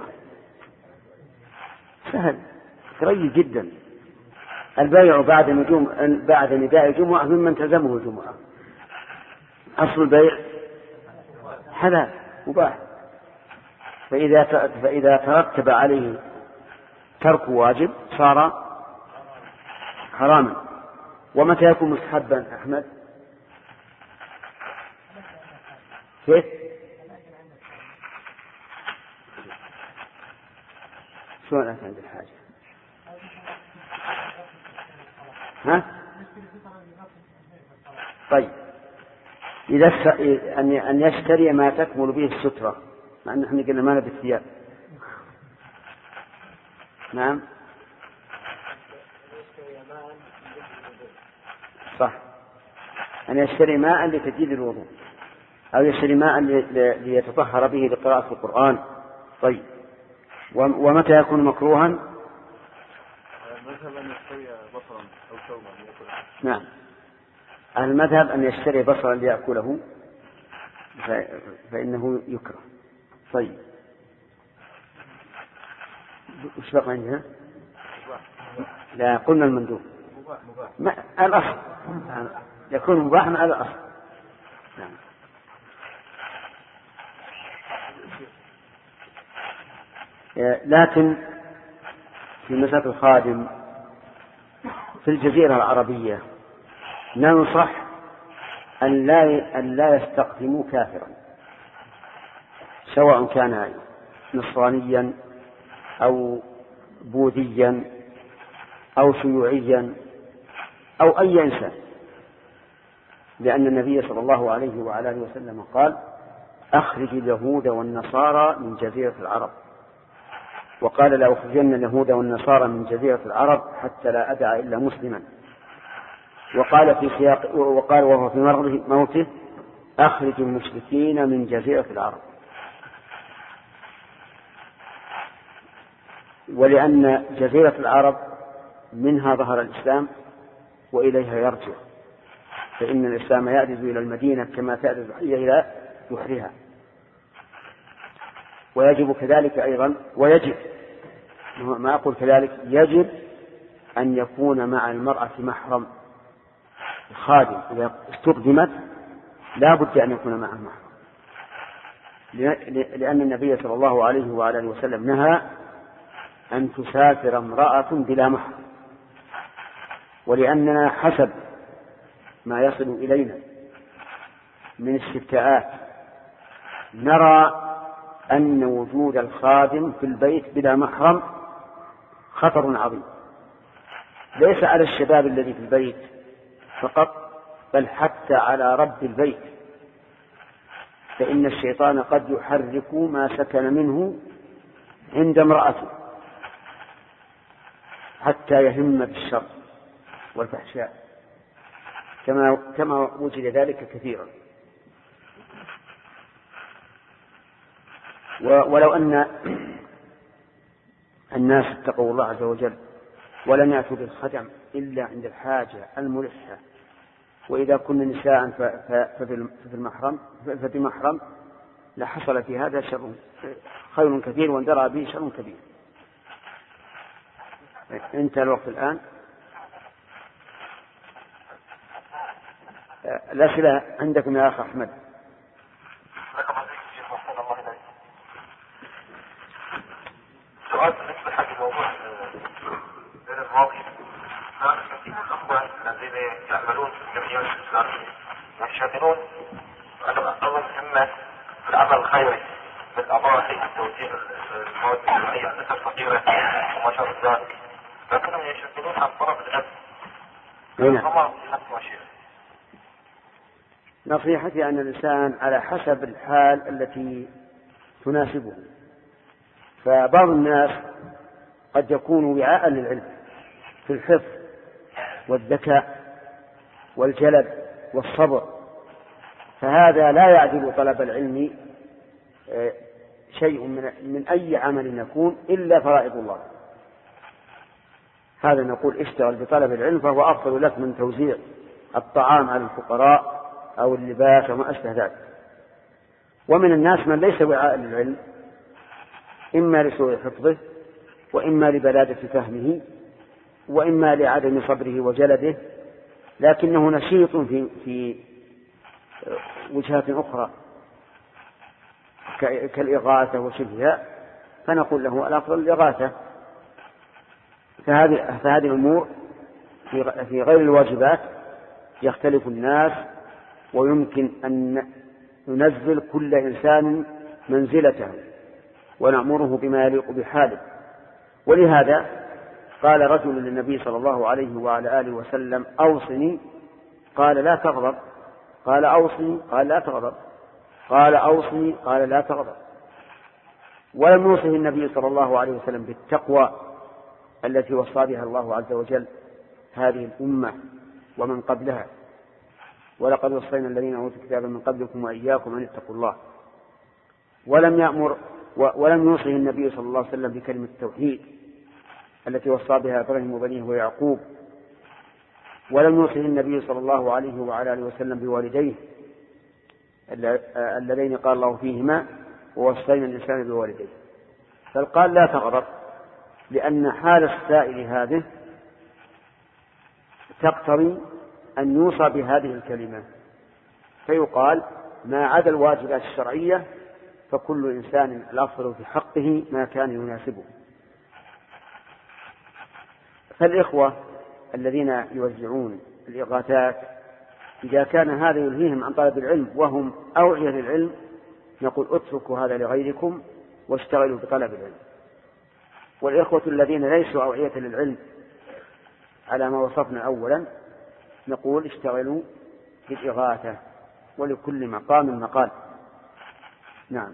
سهل قريب جدا. البيع بعد نجوم بعد نداء الجمعة ممن تلزمه الجمعة. أصل البيع حلال مباح، فإذا فإذا ترتب عليه ترك واجب صار حراما. ومتى يكون مستحبا أحمد؟ كيف؟ شلون أنت عند الحاجة؟ ها؟ طيب إذا أن يشتري ما تكمل به السترة، مع أن احنا قلنا ما نبي الثياب. نعم صح، أن يشتري ماء لتجديد الوضوء أو يشتري ماء ليتطهر به لقراءة القرآن. طيب ومتى يكون مكروها؟ المذهب أن يشتري بصرا أو ثوبا ليأكله. نعم المذهب أن يشتري بصرا ليأكله فإنه يكره. طيب وش بقى عندنا؟ لا قلنا المندوب ما الأصل يكون مباحا على الأصل. نعم. لكن في مسألة الخادم في الجزيرة العربية ننصح أن لا أن لا يستخدموا كافرا سواء كان نصرانيا أو بوذيا أو شيوعيا أو أي إنسان، لأن النبي صلى الله عليه وعلى آله وسلم قال أخرج اليهود والنصارى من جزيرة العرب، وقال لا أخرجن اليهود والنصارى من جزيرة العرب حتى لا أدع إلا مسلما، وقال في سياق وقال وهو في مرضه موته أخرج المشركين من جزيرة العرب. ولأن جزيرة العرب منها ظهر الإسلام وإليها يرجع، فإن الإسلام يعدز إلى المدينة كما تعدز هي إلى بحرها. ويجب كذلك أيضا ويجب ما أقول كذلك يجب أن يكون مع المرأة محرم. الخادم إذا استخدمت لا بد أن يكون معه محرم، لأن النبي صلى الله عليه وعلى آله وسلم نهى أن تسافر امرأة بلا محرم، ولأننا حسب ما يصل إلينا من استفتاءات نرى أن وجود الخادم في البيت بلا محرم خطر عظيم، ليس على الشباب الذي في البيت فقط بل حتى على رب البيت، فإن الشيطان قد يحرك ما سكن منه عند امرأته حتى يهم بالشر والفحشاء. كما كما وجد ذلك كثيرا. ولو أن الناس اتقوا الله عز وجل ولم يأتوا بالخدم إلا عند الحاجة الملحة، وإذا كن نساء ففي المحرم ففي محرم لحصل في هذا شر خير كثير واندرى به شر كبير. انتهى الوقت الآن. الأسئلة عندكم يا أخ أحمد. سؤال بالنسبة حق الموضوع غير الماضي، الأخوة الذين يعملون في الجمعيات الإسلامية ويشاهدون أول مهمة في العمل الخيري بالأضاحي وتوزيع المواد الجمعية على الناس الفقيرة وما شابه ذلك، لكنهم يشاهدون عن طرف الأب. فما نصيحتكم شيء؟ نصيحتي أن الإنسان على حسب الحال التي تناسبه، فبعض الناس قد يكون وعاء للعلم في الحفظ والذكاء والجلد والصبر، فهذا لا يعدل طلب العلم شيء من, من أي عمل يكون إلا فرائض الله. هذا نقول اشتغل بطلب العلم فهو أفضل لك من توزيع الطعام على الفقراء أو اللباس وما أشبه ذلك. ومن الناس من ليس وعاء للعلم إما لسوء حفظه وإما لبلادة فهمه وإما لعدم صبره وجلده، لكنه نشيط في, في وجهات أخرى كالإغاثة وشبهها، فنقول له الأفضل الإغاثة. فهذه, فهذه الأمور في غير الواجبات يختلف الناس، ويمكن أن ننزل كل إنسان منزلته ونأمره بما يليق بحاله. ولهذا قال رجل للنبي صلى الله عليه وعلى آله وسلم أوصني، قال لا تغضب، قال أوصني، قال لا تغضب، قال أوصني، قال لا تغضب. ولم يوصه النبي صلى الله عليه وسلم بالتقوى التي وصى بها الله عز وجل هذه الأمة ومن قبلها، ولقد وصينا الذين أوتوا الكتاب من قبلكم وإياكم أن اتقوا الله. ولم يأمر ولم يوصه النبي صلى الله عليه وسلم بكلمة التوحيد التي وصى بها إبراهيم وبنيه ويعقوب. ولم يوصه النبي صلى الله عليه وعلى آله وسلم بوالديه اللذين قال الله فيهما ووصينا الإنسان بوالديه، بل قال لا تغضب، لأن حال السائل هذه تقتضي أن يوصى بهذه الكلمة، فيقال ما عدا الواجبات الشرعية فكل إنسان الأفضل في حقه ما كان يناسبه. فالإخوة الذين يوزعون الإغاثات إذا كان هذا يلهيهم عن طلب العلم وهم أوعية للعلم نقول اتركوا هذا لغيركم واشتغلوا بطلب العلم. والإخوة الذين ليسوا أوعية للعلم على ما وصفنا أولا نقول اشتغلوا بالإغاثة، ولكل مقام مقال. نعم.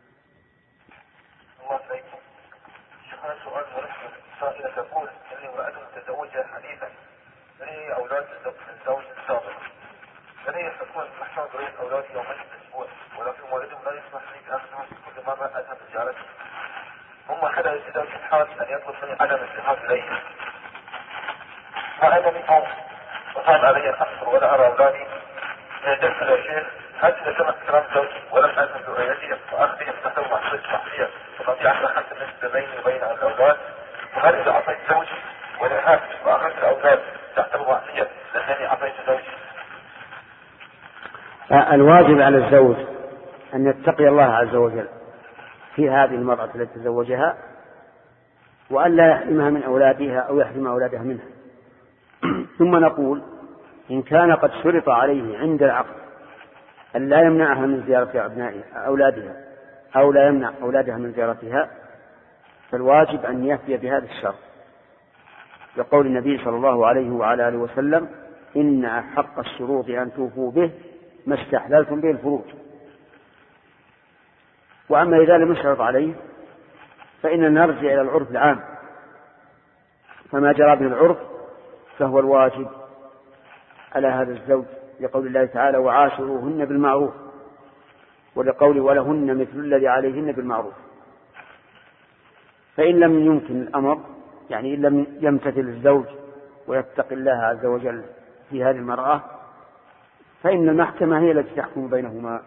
الله عليكم. شيخنا سؤال مرحبا. سائلة تقول إني امرأة متزوجة حديثا لدي أولاد من الزوج السابق، لدي تكون محشور بريد أولادي يومين في الأسبوع، ولكن والدهم لا يسمح لي بأخذهم كل مرة أذهب لزيارتهم. هم حدا في ذلك الحال أن يطلب مني عدم الذهاب إليهم، وأنا منهم وصعب علي أن أحضر ولا أرى أولادي يدرس يا شيخ. هل إذا تم احترام زوجي ولم أذهب لرؤيتهم وأخذهم تحت معصية شخصية وقضي عشر خمسة نسبة بيني وبين الأولاد؟ وهل إذا أعطيت زوجي ونهاك وأخذت الأولاد تحت معصية لأنني أعطيت زوجي؟ الواجب على الزوج أن يتقي الله عز وجل في هذه المرأة التي تزوجها، وأن لا يحرمها من أولادها أو يحرم أولادها منها. ثم نقول إن كان قد شرط عليه عند العقد أن لا يمنعها من زيارة أبنائها أولادها أو لا يمنع أولادها من زيارتها، فالواجب أن يفي بهذا الشرط، لقول النبي صلى الله عليه وعلى آله وسلم إن أحق الشروط أن توفوا به ما استحللتم به الفروج. وأما إذا لم يشرط عليه فإننا نرجع إلى العرف العام، فما جرى به العرف فهو الواجب على هذا الزوج لقول الله تعالى وعاشروهن بالمعروف، ولقول ولهن مثل الذي عليهن بالمعروف. فإن لم يمكن الأمر، يعني إن لم يمتثل الزوج ويتقي الله عز وجل في هذه المرأة، فإن المحكمة هي التي تحكم بينهما،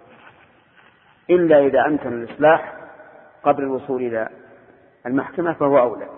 إلا إذا أمكن الإصلاح قبل الوصول إلى المحكمة فهو أولى.